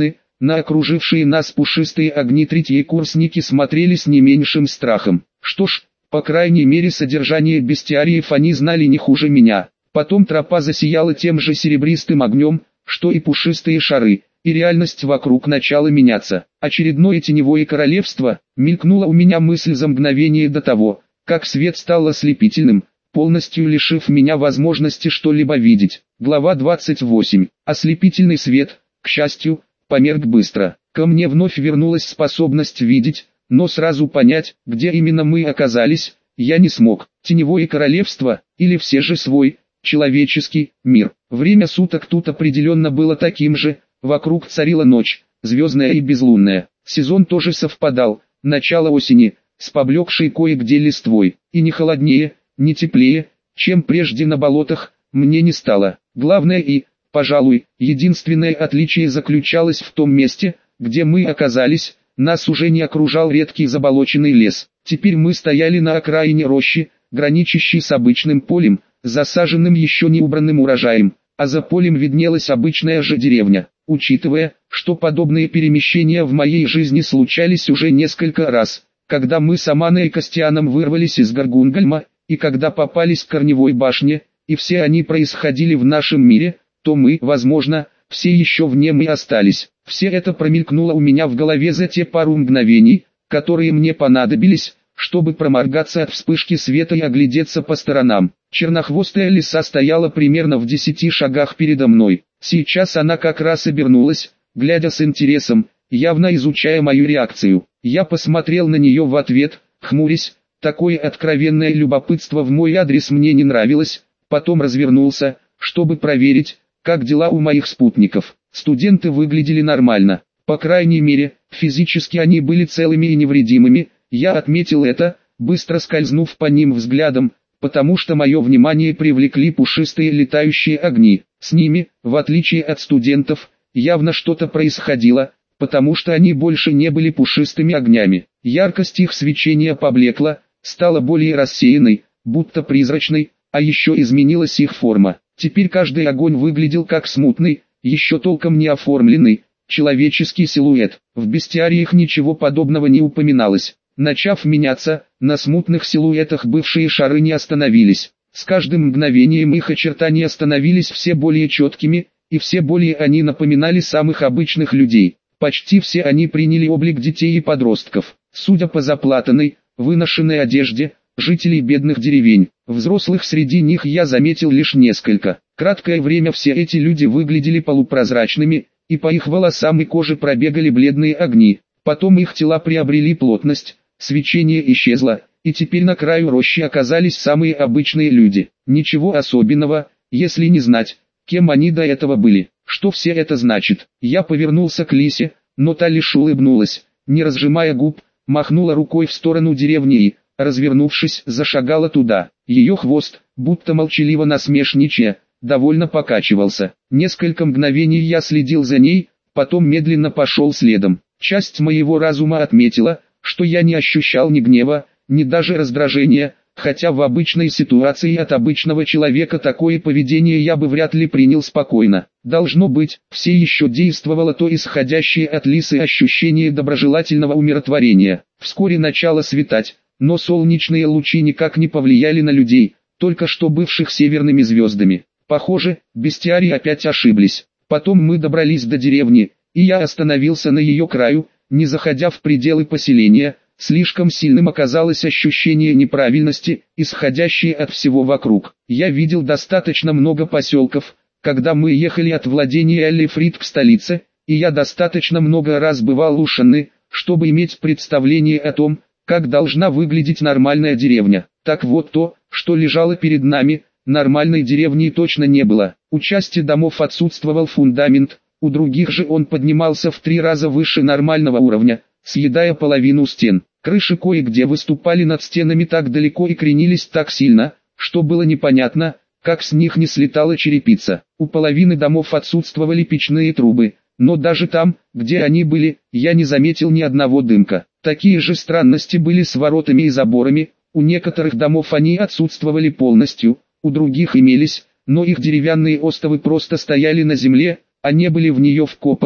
На окружившие нас пушистые огни третьекурсники смотрели с не меньшим страхом. Что ж, по крайней мере содержание бестиариев они знали не хуже меня. Потом тропа засияла тем же серебристым огнем, что и пушистые шары, и реальность вокруг начала меняться. Очередное теневое королевство, мелькнула у меня мысль за мгновение до того, как свет стал ослепительным, полностью лишив меня возможности что-либо видеть. Глава двадцать восемь. Ослепительный свет, к счастью, померк быстро. Ко мне вновь вернулась способность видеть, но сразу понять, где именно мы оказались, я не смог. Теневое королевство, или все же свой, человеческий, мир. Время суток тут определенно было таким же, вокруг царила ночь, звездная и безлунная. Сезон тоже совпадал, начало осени, с поблекшей кое-где листвой, и не холоднее, не теплее, чем прежде на болотах, мне не стало. Главное и, пожалуй, единственное отличие заключалось в том месте, где мы оказались, нас уже не окружал редкий заболоченный лес. Теперь мы стояли на окраине рощи, граничащей с обычным полем, засаженным еще не убранным урожаем, а за полем виднелась обычная же деревня. Учитывая, что подобные перемещения в моей жизни случались уже несколько раз, когда мы с Аманой и Костяном вырвались из Гаргунгальма, и когда попались к Корневой башне, и все они происходили в нашем мире, то мы, возможно, все еще в нем и остались. Все это промелькнуло у меня в голове за те пару мгновений, которые мне понадобились, чтобы проморгаться от вспышки света и оглядеться по сторонам. Чернохвостая лиса стояла примерно в десяти шагах передо мной. Сейчас она как раз обернулась, глядя с интересом, явно изучая мою реакцию. Я посмотрел на нее в ответ, хмурясь. Такое откровенное любопытство в мой адрес мне не нравилось. Потом развернулся, чтобы проверить, как дела у моих спутников. Студенты выглядели нормально. По крайней мере, физически они были целыми и невредимыми. Я отметил это, быстро скользнув по ним взглядом, потому что мое внимание привлекли пушистые летающие огни. С ними, в отличие от студентов, явно что-то происходило, потому что они больше не были пушистыми огнями. Яркость их свечения поблекла, стала более рассеянной, будто призрачной, а еще изменилась их форма. Теперь каждый огонь выглядел как смутный, еще толком не оформленный, человеческий силуэт. В бестиариях ничего подобного не упоминалось. Начав меняться, на смутных силуэтах бывшие шары не остановились. С каждым мгновением их очертания становились все более четкими, и все более они напоминали самых обычных людей. Почти все они приняли облик детей и подростков. Судя по заплатанной, выношенной одежде, жителей бедных деревень. Взрослых среди них я заметил лишь несколько. Краткое время все эти люди выглядели полупрозрачными, и по их волосам и коже пробегали бледные огни. Потом их тела приобрели плотность, свечение исчезло, и теперь на краю рощи оказались самые обычные люди. Ничего особенного, если не знать, кем они до этого были. Что все это значит? Я повернулся к Лисе, но та лишь улыбнулась, не разжимая губ, махнула рукой в сторону деревни и, развернувшись, зашагала туда. Ее хвост, будто молчаливо насмешничая, довольно покачивался. Несколько мгновений я следил за ней, потом медленно пошел следом. Часть моего разума отметила, что я не ощущал ни гнева, ни даже раздражения, хотя в обычной ситуации от обычного человека такое поведение я бы вряд ли принял спокойно. Должно быть, все еще действовало то исходящее от Лисы ощущение доброжелательного умиротворения. Вскоре начало светать, но солнечные лучи никак не повлияли на людей, только что бывших северными звездами. Похоже, бестиарии опять ошиблись. Потом мы добрались до деревни, и я остановился на ее краю, не заходя в пределы поселения. Слишком сильным оказалось ощущение неправильности, исходящее от всего вокруг. Я видел достаточно много поселков, когда мы ехали от владения Эллифрид к столице, и я достаточно много раз бывал у Шаны, чтобы иметь представление о том, как должна выглядеть нормальная деревня. Так вот то, что лежало перед нами, нормальной деревни точно не было. У части домов отсутствовал фундамент, у других же он поднимался в три раза выше нормального уровня, съедая половину стен. Крыши кое-где выступали над стенами так далеко и кренились так сильно, что было непонятно, как с них не слетала черепица. У половины домов отсутствовали печные трубы, но даже там, где они были, я не заметил ни одного дымка. Такие же странности были с воротами и заборами, у некоторых домов они отсутствовали полностью, у других имелись, но их деревянные остовы просто стояли на земле, а не были в нее вкопаны.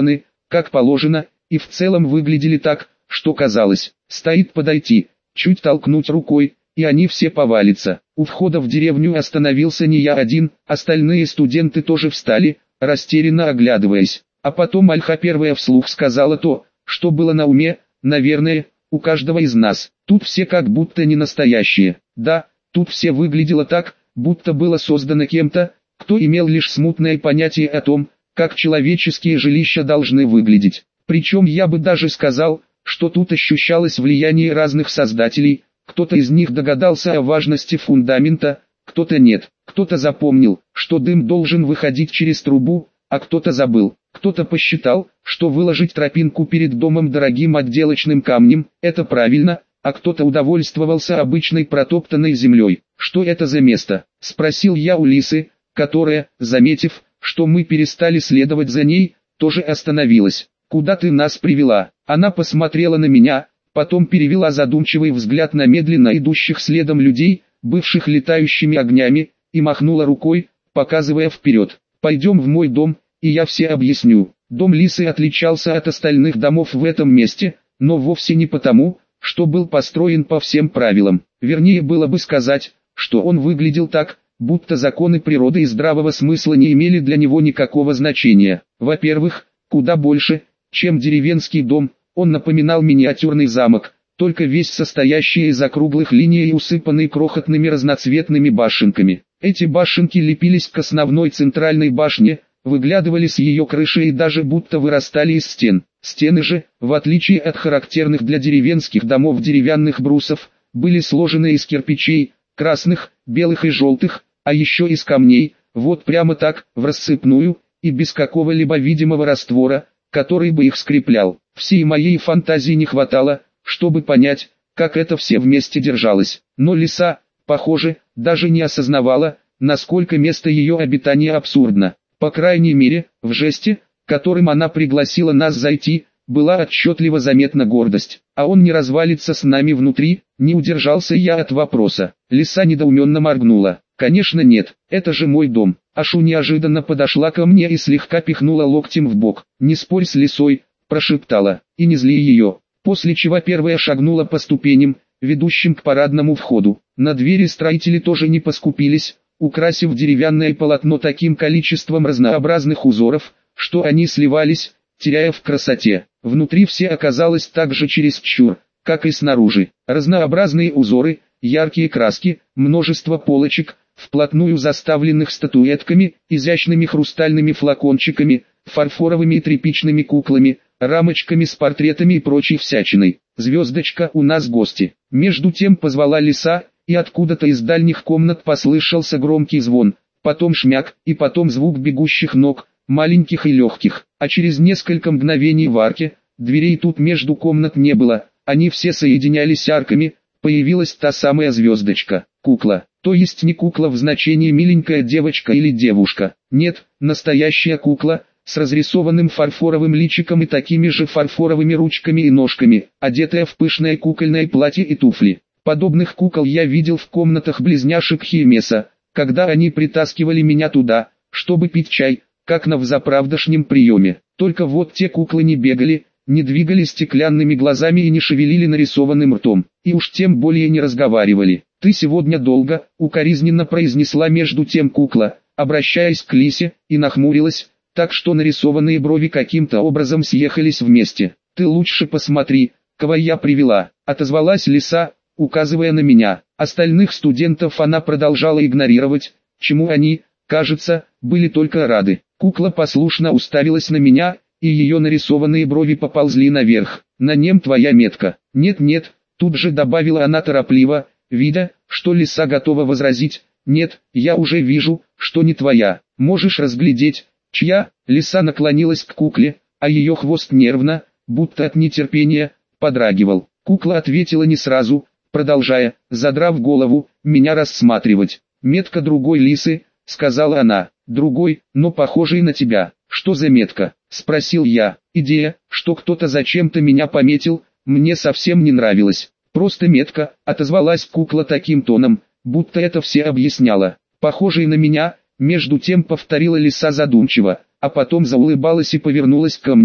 как положено, и в целом выглядели так, что казалось, стоит подойти, чуть толкнуть рукой, и они все повалятся. У входа в деревню остановился не я один, остальные студенты тоже встали, растерянно оглядываясь. А потом Альха первая вслух сказала то, что было на уме, наверное, у каждого из нас. Тут все как будто не настоящие. Да, тут все выглядело так, будто было создано кем-то, кто имел лишь смутное понятие о том, как человеческие жилища должны выглядеть. Причем я бы даже сказал, что тут ощущалось влияние разных создателей, кто-то из них догадался о важности фундамента, кто-то нет, кто-то запомнил, что дым должен выходить через трубу, а кто-то забыл, кто-то посчитал, что выложить тропинку перед домом дорогим отделочным камнем – это правильно, а кто-то удовольствовался обычной протоптанной землей. «Что это за место?» – спросил я у Лисы, которая, заметив, что мы перестали следовать за ней, тоже остановилась. «Куда ты нас привела?» Она посмотрела на меня, потом перевела задумчивый взгляд на медленно идущих следом людей, бывших летающими огнями, и махнула рукой, показывая вперед. «Пойдем в мой дом, и я все объясню». Дом Лисы отличался от остальных домов в этом месте, но вовсе не потому, что был построен по всем правилам. Вернее было бы сказать, что он выглядел так, будто законы природы и здравого смысла не имели для него никакого значения. Во-первых, куда больше, чем деревенский дом, он напоминал миниатюрный замок, только весь состоящий из округлых линий и усыпанный крохотными разноцветными башенками. Эти башенки лепились к основной центральной башне, выглядывали с ее крыши и даже будто вырастали из стен. Стены же, в отличие от характерных для деревенских домов деревянных брусов, были сложены из кирпичей, красных, белых и желтых, а еще из камней, вот прямо так, в рассыпную, и без какого-либо видимого раствора, который бы их скреплял. Всей моей фантазии не хватало, чтобы понять, как это все вместе держалось. Но Лиса, похоже, даже не осознавала, насколько место ее обитания абсурдно. По крайней мере, в жесте, которым она пригласила нас зайти, была отчетливо заметна гордость. А он не развалится с нами внутри, не удержался я от вопроса. Лиса недоуменно моргнула. Конечно нет, это же мой дом. Ашу неожиданно подошла ко мне и слегка пихнула локтем в бок. «Не спорь с Лисой», прошептала, «и не зли ее». После чего первая шагнула по ступеням, ведущим к парадному входу. На двери строители тоже не поскупились, украсив деревянное полотно таким количеством разнообразных узоров, что они сливались, теряя в красоте. Внутри все оказалось так же чересчур, как и снаружи. Разнообразные узоры, яркие краски, множество полочек, вплотную заставленных статуэтками, изящными хрустальными флакончиками, фарфоровыми и тряпичными куклами, рамочками с портретами и прочей всячиной. «Звездочка, у нас гости». Между тем позвала Лиса, и откуда-то из дальних комнат послышался громкий звон, потом шмяк, и потом звук бегущих ног, маленьких и легких. А через несколько мгновений в арке, дверей тут между комнат не было, они все соединялись арками, появилась та самая звездочка, кукла. То есть не кукла в значении миленькая девочка или девушка. Нет, настоящая кукла, с разрисованным фарфоровым личиком и такими же фарфоровыми ручками и ножками, одетая в пышное кукольное платье и туфли. Подобных кукол я видел в комнатах близняшек Химеса, когда они притаскивали меня туда, чтобы пить чай, как на взаправдошнем приеме. Только вот те куклы не бегали, не двигали стеклянными глазами и не шевелили нарисованным ртом, и уж тем более не разговаривали. «Ты сегодня долго», — укоризненно произнесла между тем кукла, обращаясь к Лисе, и нахмурилась, так что нарисованные брови каким-то образом съехались вместе. «Ты лучше посмотри, кого я привела», — отозвалась Лиса, указывая на меня. Остальных студентов она продолжала игнорировать, чему они, кажется, были только рады. Кукла послушно уставилась на меня, и ее нарисованные брови поползли наверх. «На нем твоя метка». «Нет-нет», тут же добавила она торопливо, видя, что Лиса готова возразить. «Нет, я уже вижу, что не твоя. Можешь разглядеть, чья?» Лиса наклонилась к кукле, а ее хвост нервно, будто от нетерпения, подрагивал. Кукла ответила не сразу, продолжая, задрав голову, меня рассматривать. «Метка другой лисы», — сказала она. «Другой, но похожий на тебя». «Что за метка?» — спросил я. Идея, что кто-то зачем-то меня пометил, мне совсем не нравилась. «Просто метка», — отозвалась кукла таким тоном, будто это все объясняло. «Похожий на меня», — между тем повторила Лиса задумчиво, а потом заулыбалась и повернулась ко мне.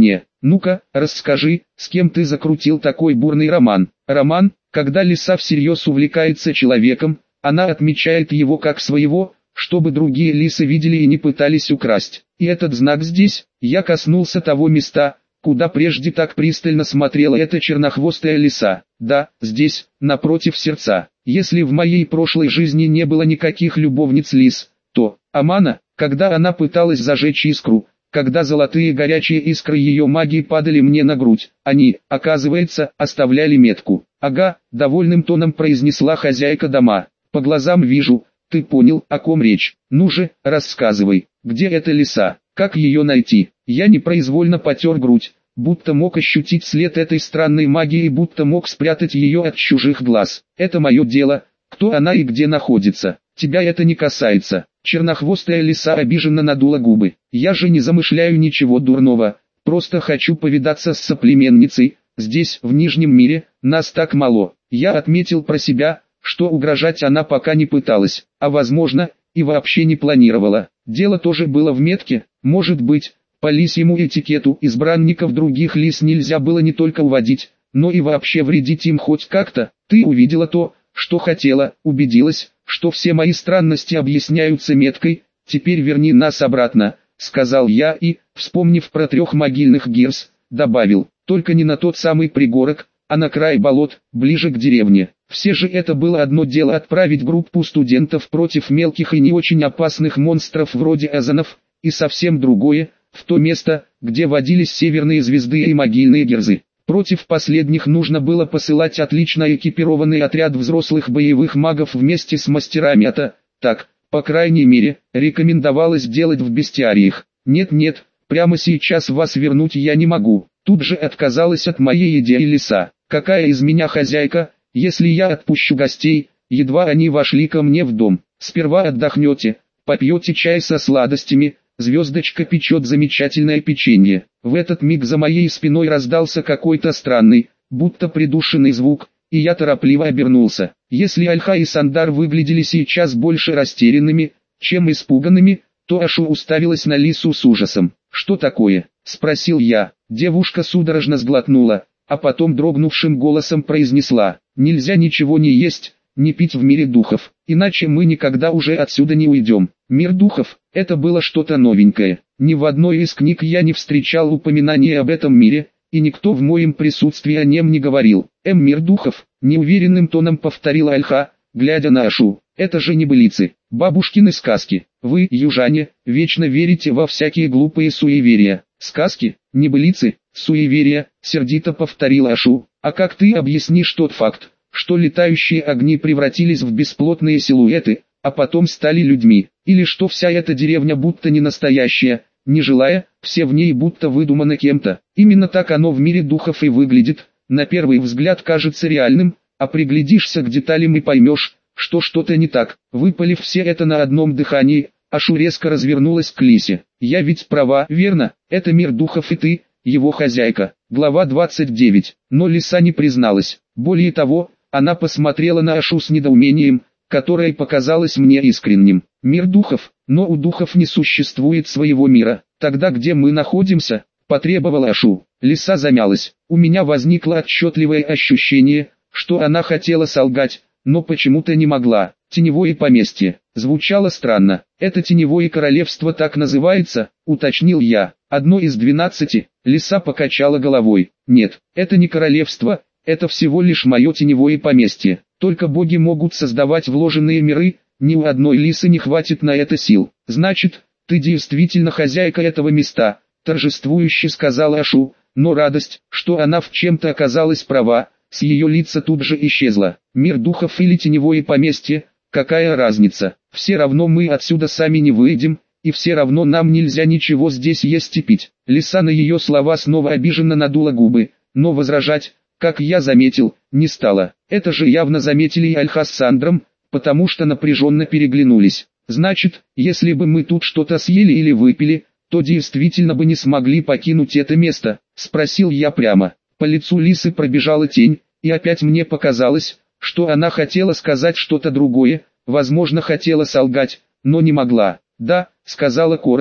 Ну-ка, расскажи, с кем ты закрутил такой бурный роман? Роман, когда лиса всерьез увлекается человеком, она отмечает его как своего, чтобы другие лисы видели и не пытались украсть. И этот знак здесь, я коснулся того места, куда прежде так пристально смотрела эта чернохвостая лиса. Да, здесь, напротив сердца. Если в моей прошлой жизни не было никаких любовниц лис, то Амана, когда она пыталась зажечь искру, когда золотые горячие искры ее магии падали мне на грудь, они, оказывается, оставляли метку. Ага, довольным тоном произнесла хозяйка дома. По глазам вижу, ты понял, о ком речь. Ну же, рассказывай, где эта лиса, как ее найти? Я непроизвольно потер грудь, будто мог ощутить след этой странной магии и будто мог спрятать ее от чужих глаз. Это мое дело, кто она и где находится. Тебя это не касается. Чернохвостая лиса обиженно надула губы. Я же не замышляю ничего дурного, просто хочу повидаться с соплеменницей. Здесь, в Нижнем мире, нас так мало. Я отметил про себя, что угрожать она пока не пыталась, а возможно, и вообще не планировала. Дело тоже было в метке, может быть, по лисьему этикету избранников других лис нельзя было не только уводить, но и вообще вредить им хоть как-то. Ты увидела то, что хотела, убедилась, что все мои странности объясняются меткой, теперь верни нас обратно, сказал я и, вспомнив про трех могильных гирс, добавил, только не на тот самый пригорок, а на край болот, ближе к деревне. Все же это было одно дело отправить группу студентов против мелких и не очень опасных монстров вроде азанов, и совсем другое, в то место, где водились северные звезды и могильные гирзы. Против последних нужно было посылать отлично экипированный отряд взрослых боевых магов вместе с мастерами, это, так, по крайней мере, рекомендовалось делать в бестиариях. Нет-нет, прямо сейчас вас вернуть я не могу. Тут же отказалась от моей идеи лиса. Какая из меня хозяйка, если я отпущу гостей? Едва они вошли ко мне в дом. Сперва отдохнете, попьете чай со сладостями. Звездочка печет замечательное печенье. В этот миг за моей спиной раздался какой-то странный, будто придушенный звук, и я торопливо обернулся. Если Альха и Сандар выглядели сейчас больше растерянными, чем испуганными, то Ашу уставилась на лису с ужасом. «Что такое?» – спросил я. Девушка судорожно сглотнула, а потом дрогнувшим голосом произнесла: «Нельзя ничего не есть, не пить в мире духов, иначе мы никогда уже отсюда не уйдем». Мир духов – это было что-то новенькое. Ни в одной из книг я не встречал упоминания об этом мире, и никто в моем присутствии о нем не говорил. «Эм, мир духов», – неуверенным тоном повторила Альха, глядя на Ашу. «Это же небылицы, бабушкины сказки. Вы, южане, вечно верите во всякие глупые суеверия». «Сказки, небылицы, суеверия», – сердито повторила Ашу. «А как ты объяснишь тот факт, что летающие огни превратились в бесплотные силуэты, а потом стали людьми, или что вся эта деревня будто не настоящая, не жилая, все в ней будто выдуманы кем-то? Именно так оно в мире духов и выглядит, на первый взгляд кажется реальным, а приглядишься к деталям и поймешь, что что-то не так». Выпалив все это на одном дыхании, Ашу резко развернулась к лисе. «Я ведь права, верно? Это мир духов и ты, его хозяйка». Глава двадцать девять. Но лиса не призналась. Более того, она посмотрела на Ашу с недоумением, которое показалось мне искренним. «Мир духов, но у духов не существует своего мира. Тогда где мы находимся?» – потребовала Ашу. Лиса замялась. У меня возникло отчетливое ощущение, что она хотела солгать, но почему-то не могла. «Теневое поместье». Звучало странно. «Это теневое королевство так называется?» – уточнил я. «Одно из двенадцати». Лиса покачала головой. «Нет, это не королевство, это всего лишь мое теневое поместье. Только боги могут создавать вложенные миры, ни у одной лисы не хватит на это сил». «Значит, ты действительно хозяйка этого места», – торжествующе сказала Ашу, но радость, что она в чем-то оказалась права, с ее лица тут же исчезла. «Мир духов или теневое поместье, какая разница? Все равно мы отсюда сами не выйдем, и все равно нам нельзя ничего здесь есть и пить». Лиса на ее слова снова обиженно надула губы, но возражать, как я заметил, не стала. Это же явно заметили и Альха с Сандром, потому что напряженно переглянулись. «Значит, если бы мы тут что-то съели или выпили, то действительно бы не смогли покинуть это место?» – спросил я прямо. По лицу лисы пробежала тень, и опять мне показалось, что она хотела сказать что-то другое, возможно хотела солгать, но не могла. «Да», — сказала коротко,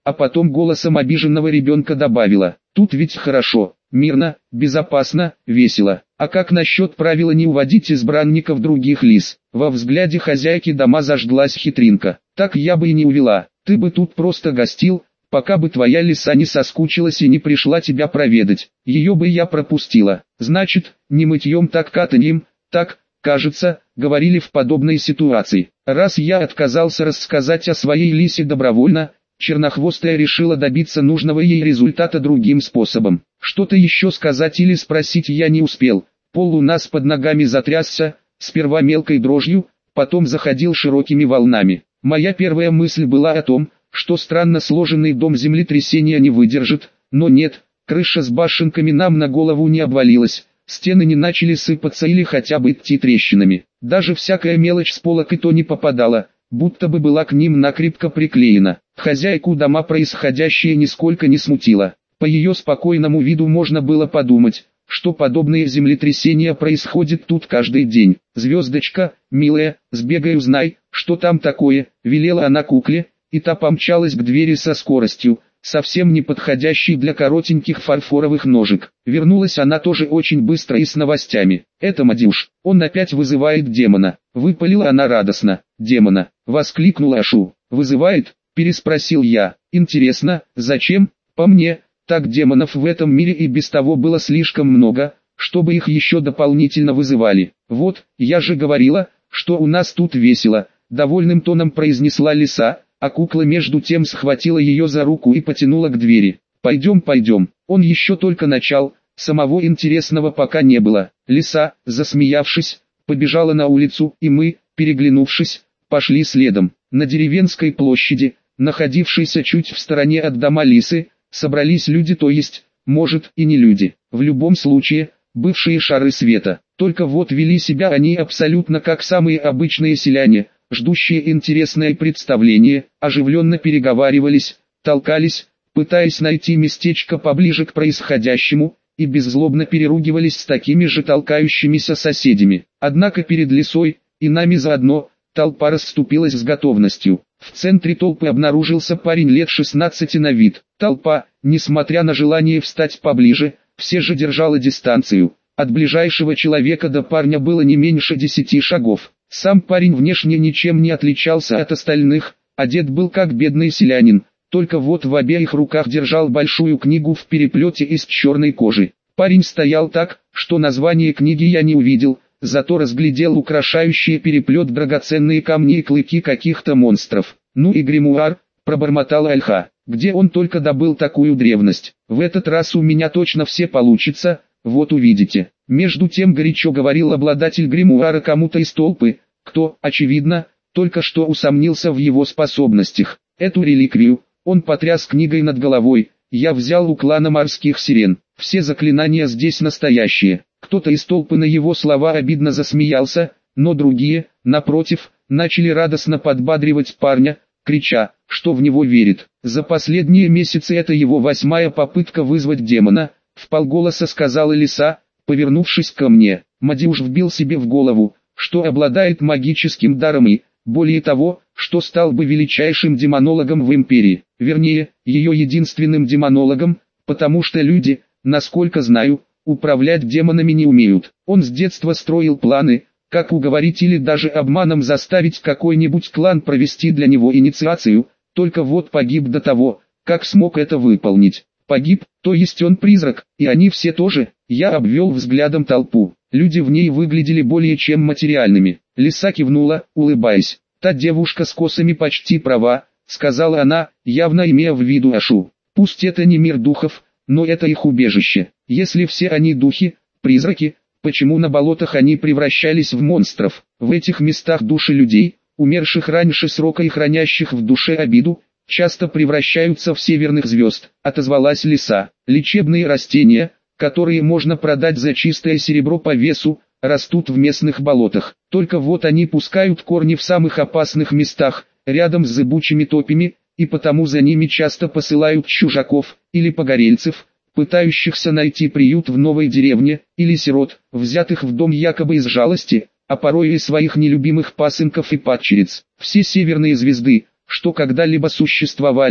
а потом голосом обиженного ребенка добавила: «Тут ведь хорошо, мирно, безопасно, весело. А как насчет правила не уводить избранников других лис?» Во взгляде хозяйки дома зажглась хитринка. «Так я бы и не увела, ты бы тут просто гостил, пока бы твоя лиса не соскучилась и не пришла тебя проведать. Ее бы я пропустила. Значит, не мытьем так катаньем, так, кажется, говорили в подобной ситуации. Раз я отказался рассказать о своей лисе добровольно, чернохвостая решила добиться нужного ей результата другим способом. Что-то еще сказать или спросить я не успел. Пол у нас под ногами затрясся, сперва мелкой дрожью, потом заходил широкими волнами. Моя первая мысль была о том, что странно сложенный дом землетрясения не выдержит, но нет, крыша с башенками нам на голову не обвалилась, стены не начали сыпаться или хотя бы идти трещинами. Даже всякая мелочь с полок и то не попадала, будто бы была к ним накрепко приклеена. Хозяйку дома происходящее нисколько не смутило. По ее спокойному виду можно было подумать, что подобные землетрясения происходят тут каждый день. «Звездочка, милая, сбегай узнай, что там такое», — велела она кукле, и та помчалась к двери со скоростью, совсем не подходящей для коротеньких фарфоровых ножек. Вернулась она тоже очень быстро и с новостями. «Это Мадюш, он опять вызывает демона», — выпалила она радостно. «Демона», — воскликнула Ашу. «Вызывает?» — переспросил я. «Интересно, зачем?» «По мне, так демонов в этом мире и без того было слишком много, чтобы их еще дополнительно вызывали. Вот, я же говорила, что у нас тут весело», — довольным тоном произнесла лиса, а кукла между тем схватила ее за руку и потянула к двери. «Пойдем, пойдем». Он еще только начал, самого интересного пока не было. Лиса, засмеявшись, побежала на улицу, и мы, переглянувшись, пошли следом. На деревенской площади, находившейся чуть в стороне от дома лисы, собрались люди, то есть, может, и не люди. В любом случае, бывшие шары света. Только вот вели себя они абсолютно как самые обычные селяне, ждущие интересное представление, оживленно переговаривались, толкались, пытаясь найти местечко поближе к происходящему, и беззлобно переругивались с такими же толкающимися соседями. Однако перед лисой, и нами заодно, толпа расступилась с готовностью. В центре толпы обнаружился парень лет шестнадцати на вид. Толпа, несмотря на желание встать поближе, все же держала дистанцию. От ближайшего человека до парня было не меньше десяти шагов. Сам парень внешне ничем не отличался от остальных, одет был как бедный селянин, только вот в обеих руках держал большую книгу в переплете из черной кожи. Парень стоял так, что название книги я не увидел, зато разглядел украшающие переплет драгоценные камни и клыки каких-то монстров. «Ну и гримуар», — пробормотала Альха, — «где он только добыл такую древность? В этот раз у меня точно все получится, вот увидите». Между тем горячо говорил обладатель гримуара кому-то из толпы, кто, очевидно, только что усомнился в его способностях. Эту реликвию, он потряс книгой над головой, я взял у клана морских сирен. Все заклинания здесь настоящие. Кто-то из толпы на его слова обидно засмеялся, но другие, напротив, начали радостно подбадривать парня, крича, что в него верит. За последние месяцы это его восьмая попытка вызвать демона, вполголоса сказала лиса, повернувшись ко мне. Мадюш вбил себе в голову, что обладает магическим даром и, более того, что стал бы величайшим демонологом в империи, вернее, ее единственным демонологом, потому что люди, насколько знаю, управлять демонами не умеют. Он с детства строил планы, как уговорить или даже обманом заставить какой-нибудь клан провести для него инициацию, только вот погиб до того, как смог это выполнить. Погиб, то есть он призрак, и они все тоже. Я обвел взглядом толпу. Люди в ней выглядели более чем материальными. Лиса кивнула, улыбаясь. «Та девушка с косами почти права», — сказала она, явно имея в виду Ашу. «Пусть это не мир духов, но это их убежище. Если все они духи, призраки, почему на болотах они превращались в монстров? В этих местах души людей, умерших раньше срока и хранящих в душе обиду, часто превращаются в северных звезд», — отозвалась лиса. «Лечебные растения, которые можно продать за чистое серебро по весу, растут в местных болотах. Только вот они пускают корни в самых опасных местах, рядом с зыбучими топями, и потому за ними часто посылают чужаков, или погорельцев, пытающихся найти приют в новой деревне, или сирот, взятых в дом якобы из жалости, а порой и своих нелюбимых пасынков и падчериц. Все северные звезды, что когда-либо существовали,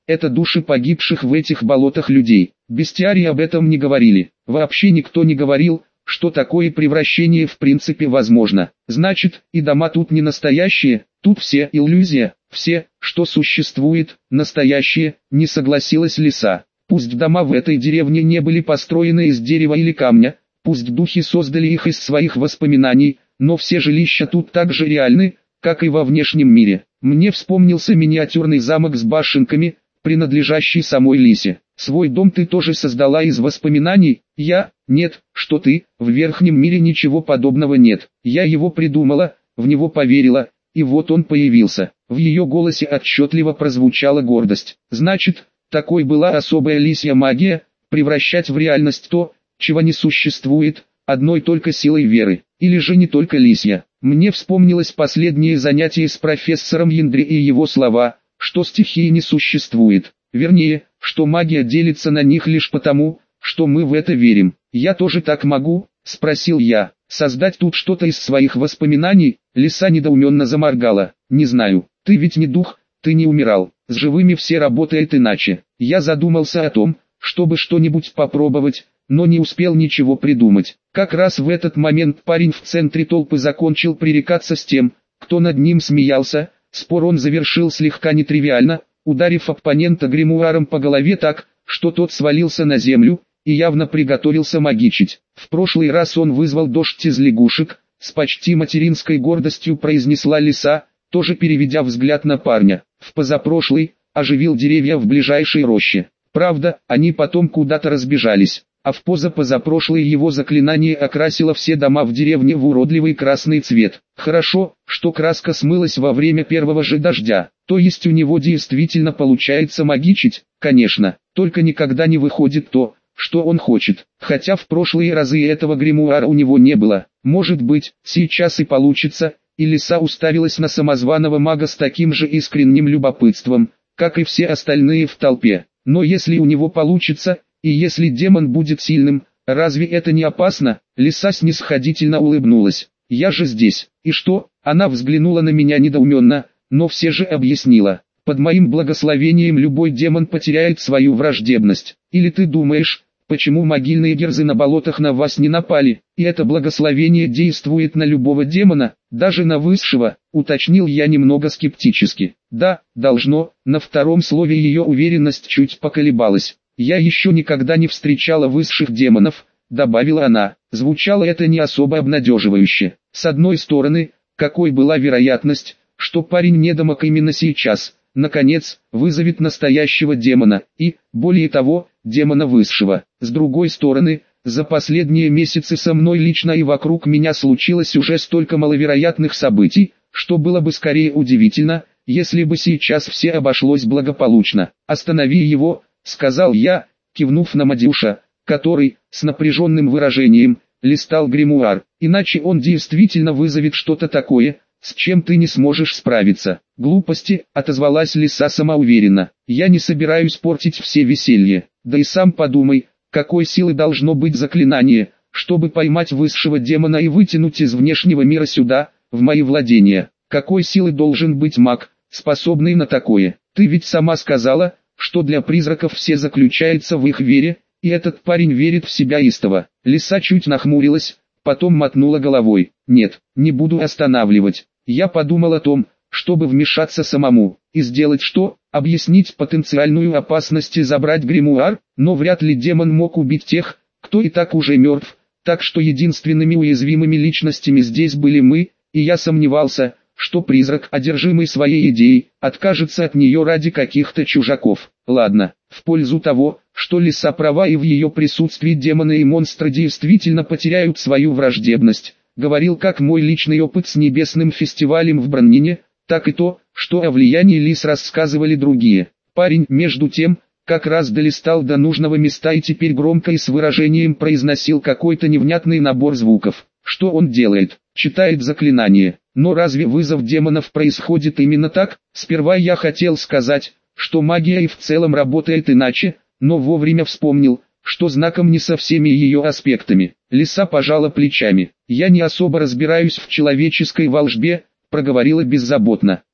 это души погибших в этих болотах людей. Бестиарии об этом не говорили. Вообще никто не говорил, что такое превращение в принципе возможно. Значит, и дома тут не настоящие, тут все иллюзия, все, что существует, настоящее, не согласилась лиса. Пусть дома в этой деревне не были построены из дерева или камня, пусть духи создали их из своих воспоминаний, но все жилища тут так же реальны, как и во внешнем мире. Мне вспомнился миниатюрный замок с башенками, принадлежащий самой лисе. Свой дом ты тоже создала из воспоминаний? Я? Нет, что ты, в верхнем мире ничего подобного нет. Я его придумала, в него поверила, и вот он появился. В ее голосе отчетливо прозвучала гордость. Значит, такой была особая лисья магия, превращать в реальность то, чего не существует, одной только силой веры. Или же не только лисья. Мне вспомнилось последнее занятие с профессором Яндри и его слова, что стихии не существует. Вернее, что магия делится на них лишь потому, что мы в это верим. «Я тоже так могу?» – спросил я. «Создать тут что-то из своих воспоминаний?» Лиса недоуменно заморгала. «Не знаю, ты ведь не дух, ты не умирал, с живыми все работает иначе». Я задумался о том, чтобы что-нибудь попробовать, но не успел ничего придумать. Как раз в этот момент парень в центре толпы закончил пререкаться с тем, кто над ним смеялся. Спор он завершил слегка нетривиально, ударив оппонента гримуаром по голове так, что тот свалился на землю, и явно приготовился магичить. В прошлый раз он вызвал дождь из лягушек, с почти материнской гордостью произнесла лиса, тоже переведя взгляд на парня. В позапрошлый, оживил деревья в ближайшей роще. Правда, они потом куда-то разбежались, а в позапозапрошлый его заклинание окрасило все дома в деревне в уродливый красный цвет. Хорошо, что краска смылась во время первого же дождя, то есть у него действительно получается магичить, конечно, только никогда не выходит то, что он хочет, хотя в прошлые разы этого гримуара у него не было. Может быть, сейчас и получится, и лиса уставилась на самозваного мага с таким же искренним любопытством, как и все остальные в толпе. Но если у него получится, и если демон будет сильным, разве это не опасно? Лиса снисходительно улыбнулась. Я же здесь. И что? Она взглянула на меня недоуменно, но все же объяснила. Под моим благословением любой демон потеряет свою враждебность. Или ты думаешь, почему могильные герзы на болотах на вас не напали, и это благословение действует на любого демона, даже на высшего, уточнил я немного скептически. Да, должно. На втором слове ее уверенность чуть поколебалась. «Я еще никогда не встречала высших демонов», — добавила она. Звучало это не особо обнадеживающе. С одной стороны, какой была вероятность, что парень недомок именно сейчас, наконец, вызовет настоящего демона, и, более того, демона высшего. С другой стороны, за последние месяцы со мной лично и вокруг меня случилось уже столько маловероятных событий, что было бы скорее удивительно, если бы сейчас все обошлось благополучно. «Останови его», — сказал я, кивнув на Мадюша, который, с напряженным выражением, листал гримуар, иначе он действительно вызовет что-то такое, с чем ты не сможешь справиться. «Глупости», — отозвалась лиса самоуверенно, — «я не собираюсь портить все веселье, да и сам подумай, какой силы должно быть заклинание, чтобы поймать высшего демона и вытянуть из внешнего мира сюда, в мои владения. Какой силы должен быть маг, способный на такое? Ты ведь сама сказала, что для призраков все заключается в их вере, и этот парень верит в себя истово». Лиса чуть нахмурилась, потом мотнула головой. «Нет, не буду останавливать. Я подумал о том, чтобы вмешаться самому, и сделать что? Объяснить потенциальную опасность и забрать гримуар, но вряд ли демон мог убить тех, кто и так уже мертв, так что единственными уязвимыми личностями здесь были мы, и я сомневался, что призрак, одержимый своей идеей, откажется от нее ради каких-то чужаков. Ладно, в пользу того, что лиса права и в ее присутствии демоны и монстры действительно потеряют свою враждебность, говорил как мой личный опыт с небесным фестивалем в Браннине, так и то, что о влиянии лис рассказывали другие. Парень, между тем, как раз долистал до нужного места и теперь громко и с выражением произносил какой-то невнятный набор звуков. Что он делает? Читает заклинание. Но разве вызов демонов происходит именно так? Сперва я хотел сказать, что магия и в целом работает иначе, но вовремя вспомнил, что знаком не со всеми ее аспектами. Лиса пожала плечами. «Я не особо разбираюсь в человеческой волшбе», — проговорила беззаботно.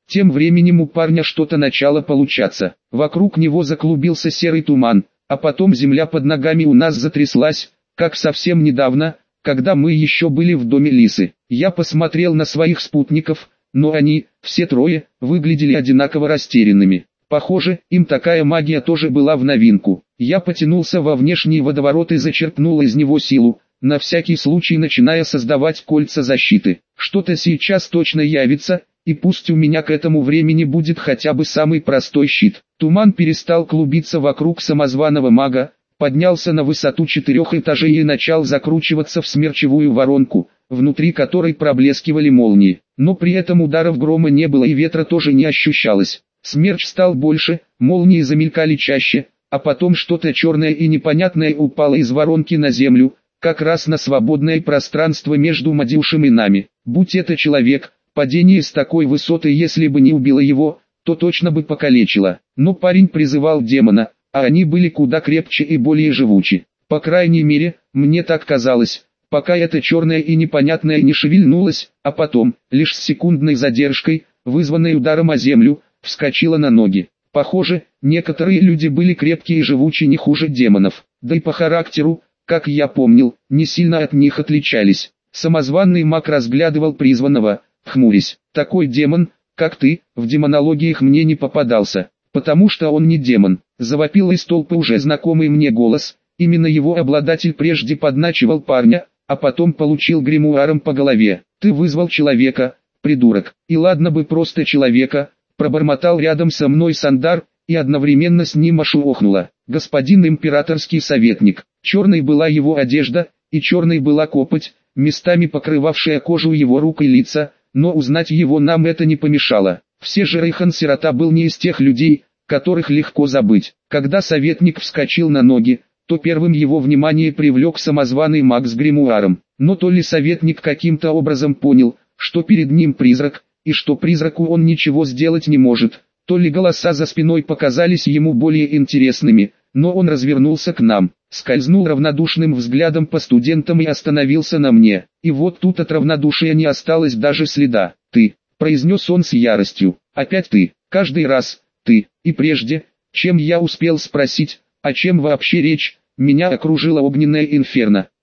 Тем временем у парня что-то начало получаться. Вокруг него заклубился серый туман, а потом земля под ногами у нас затряслась, как совсем недавно, когда мы еще были в доме Лисы. Я посмотрел на своих спутников, но они, все трое, выглядели одинаково растерянными. Похоже, им такая магия тоже была в новинку. Я потянулся во внешний водоворот и зачерпнул из него силу, на всякий случай начиная создавать кольца защиты. Что-то сейчас точно явится, и пусть у меня к этому времени будет хотя бы самый простой щит. Туман перестал клубиться вокруг самозваного мага, поднялся на высоту четырех этажей и начал закручиваться в смерчевую воронку, внутри которой проблескивали молнии. Но при этом ударов грома не было и ветра тоже не ощущалось. Смерч стал больше, молнии замелькали чаще, а потом что-то черное и непонятное упало из воронки на землю, как раз на свободное пространство между Мадюшем и нами. Будь это человек, падение с такой высоты, если бы не убило его, то точно бы покалечило. Но парень призывал демона, а они были куда крепче и более живучи. По крайней мере, мне так казалось, пока это черное и непонятное не шевельнулось, а потом, лишь с секундной задержкой, вызванной ударом о землю, вскочила на ноги. Похоже, некоторые люди были крепкие и живучи не хуже демонов, да и по характеру, как я помнил, не сильно от них отличались. Самозванный маг разглядывал призванного, хмурясь. Такой демон, как ты, в демонологиях мне не попадался, потому что он не демон. Завопил из толпы уже знакомый мне голос, именно его обладатель прежде подначивал парня, а потом получил гримуаром по голове. Ты вызвал человека, придурок, и ладно бы просто человека, пробормотал рядом со мной Сандар, и одновременно с ним Ашу охнула. Господин императорский советник, черной была его одежда, и черной была копоть, местами покрывавшая кожу его рук и лица, но узнать его нам это не помешало. Все же Рейхан-сирота был не из тех людей, которых легко забыть. Когда советник вскочил на ноги, то первым его внимание привлек самозваный маг с гримуаром. Но то ли советник каким-то образом понял, что перед ним призрак, и что призраку он ничего сделать не может, то ли голоса за спиной показались ему более интересными, но он развернулся к нам, скользнул равнодушным взглядом по студентам и остановился на мне. И вот тут от равнодушия не осталось даже следа. «Ты», — произнес он с яростью, — «опять ты, каждый раз, ты». И прежде, чем я успел спросить, о чем вообще речь, меня окружила огненная инферно.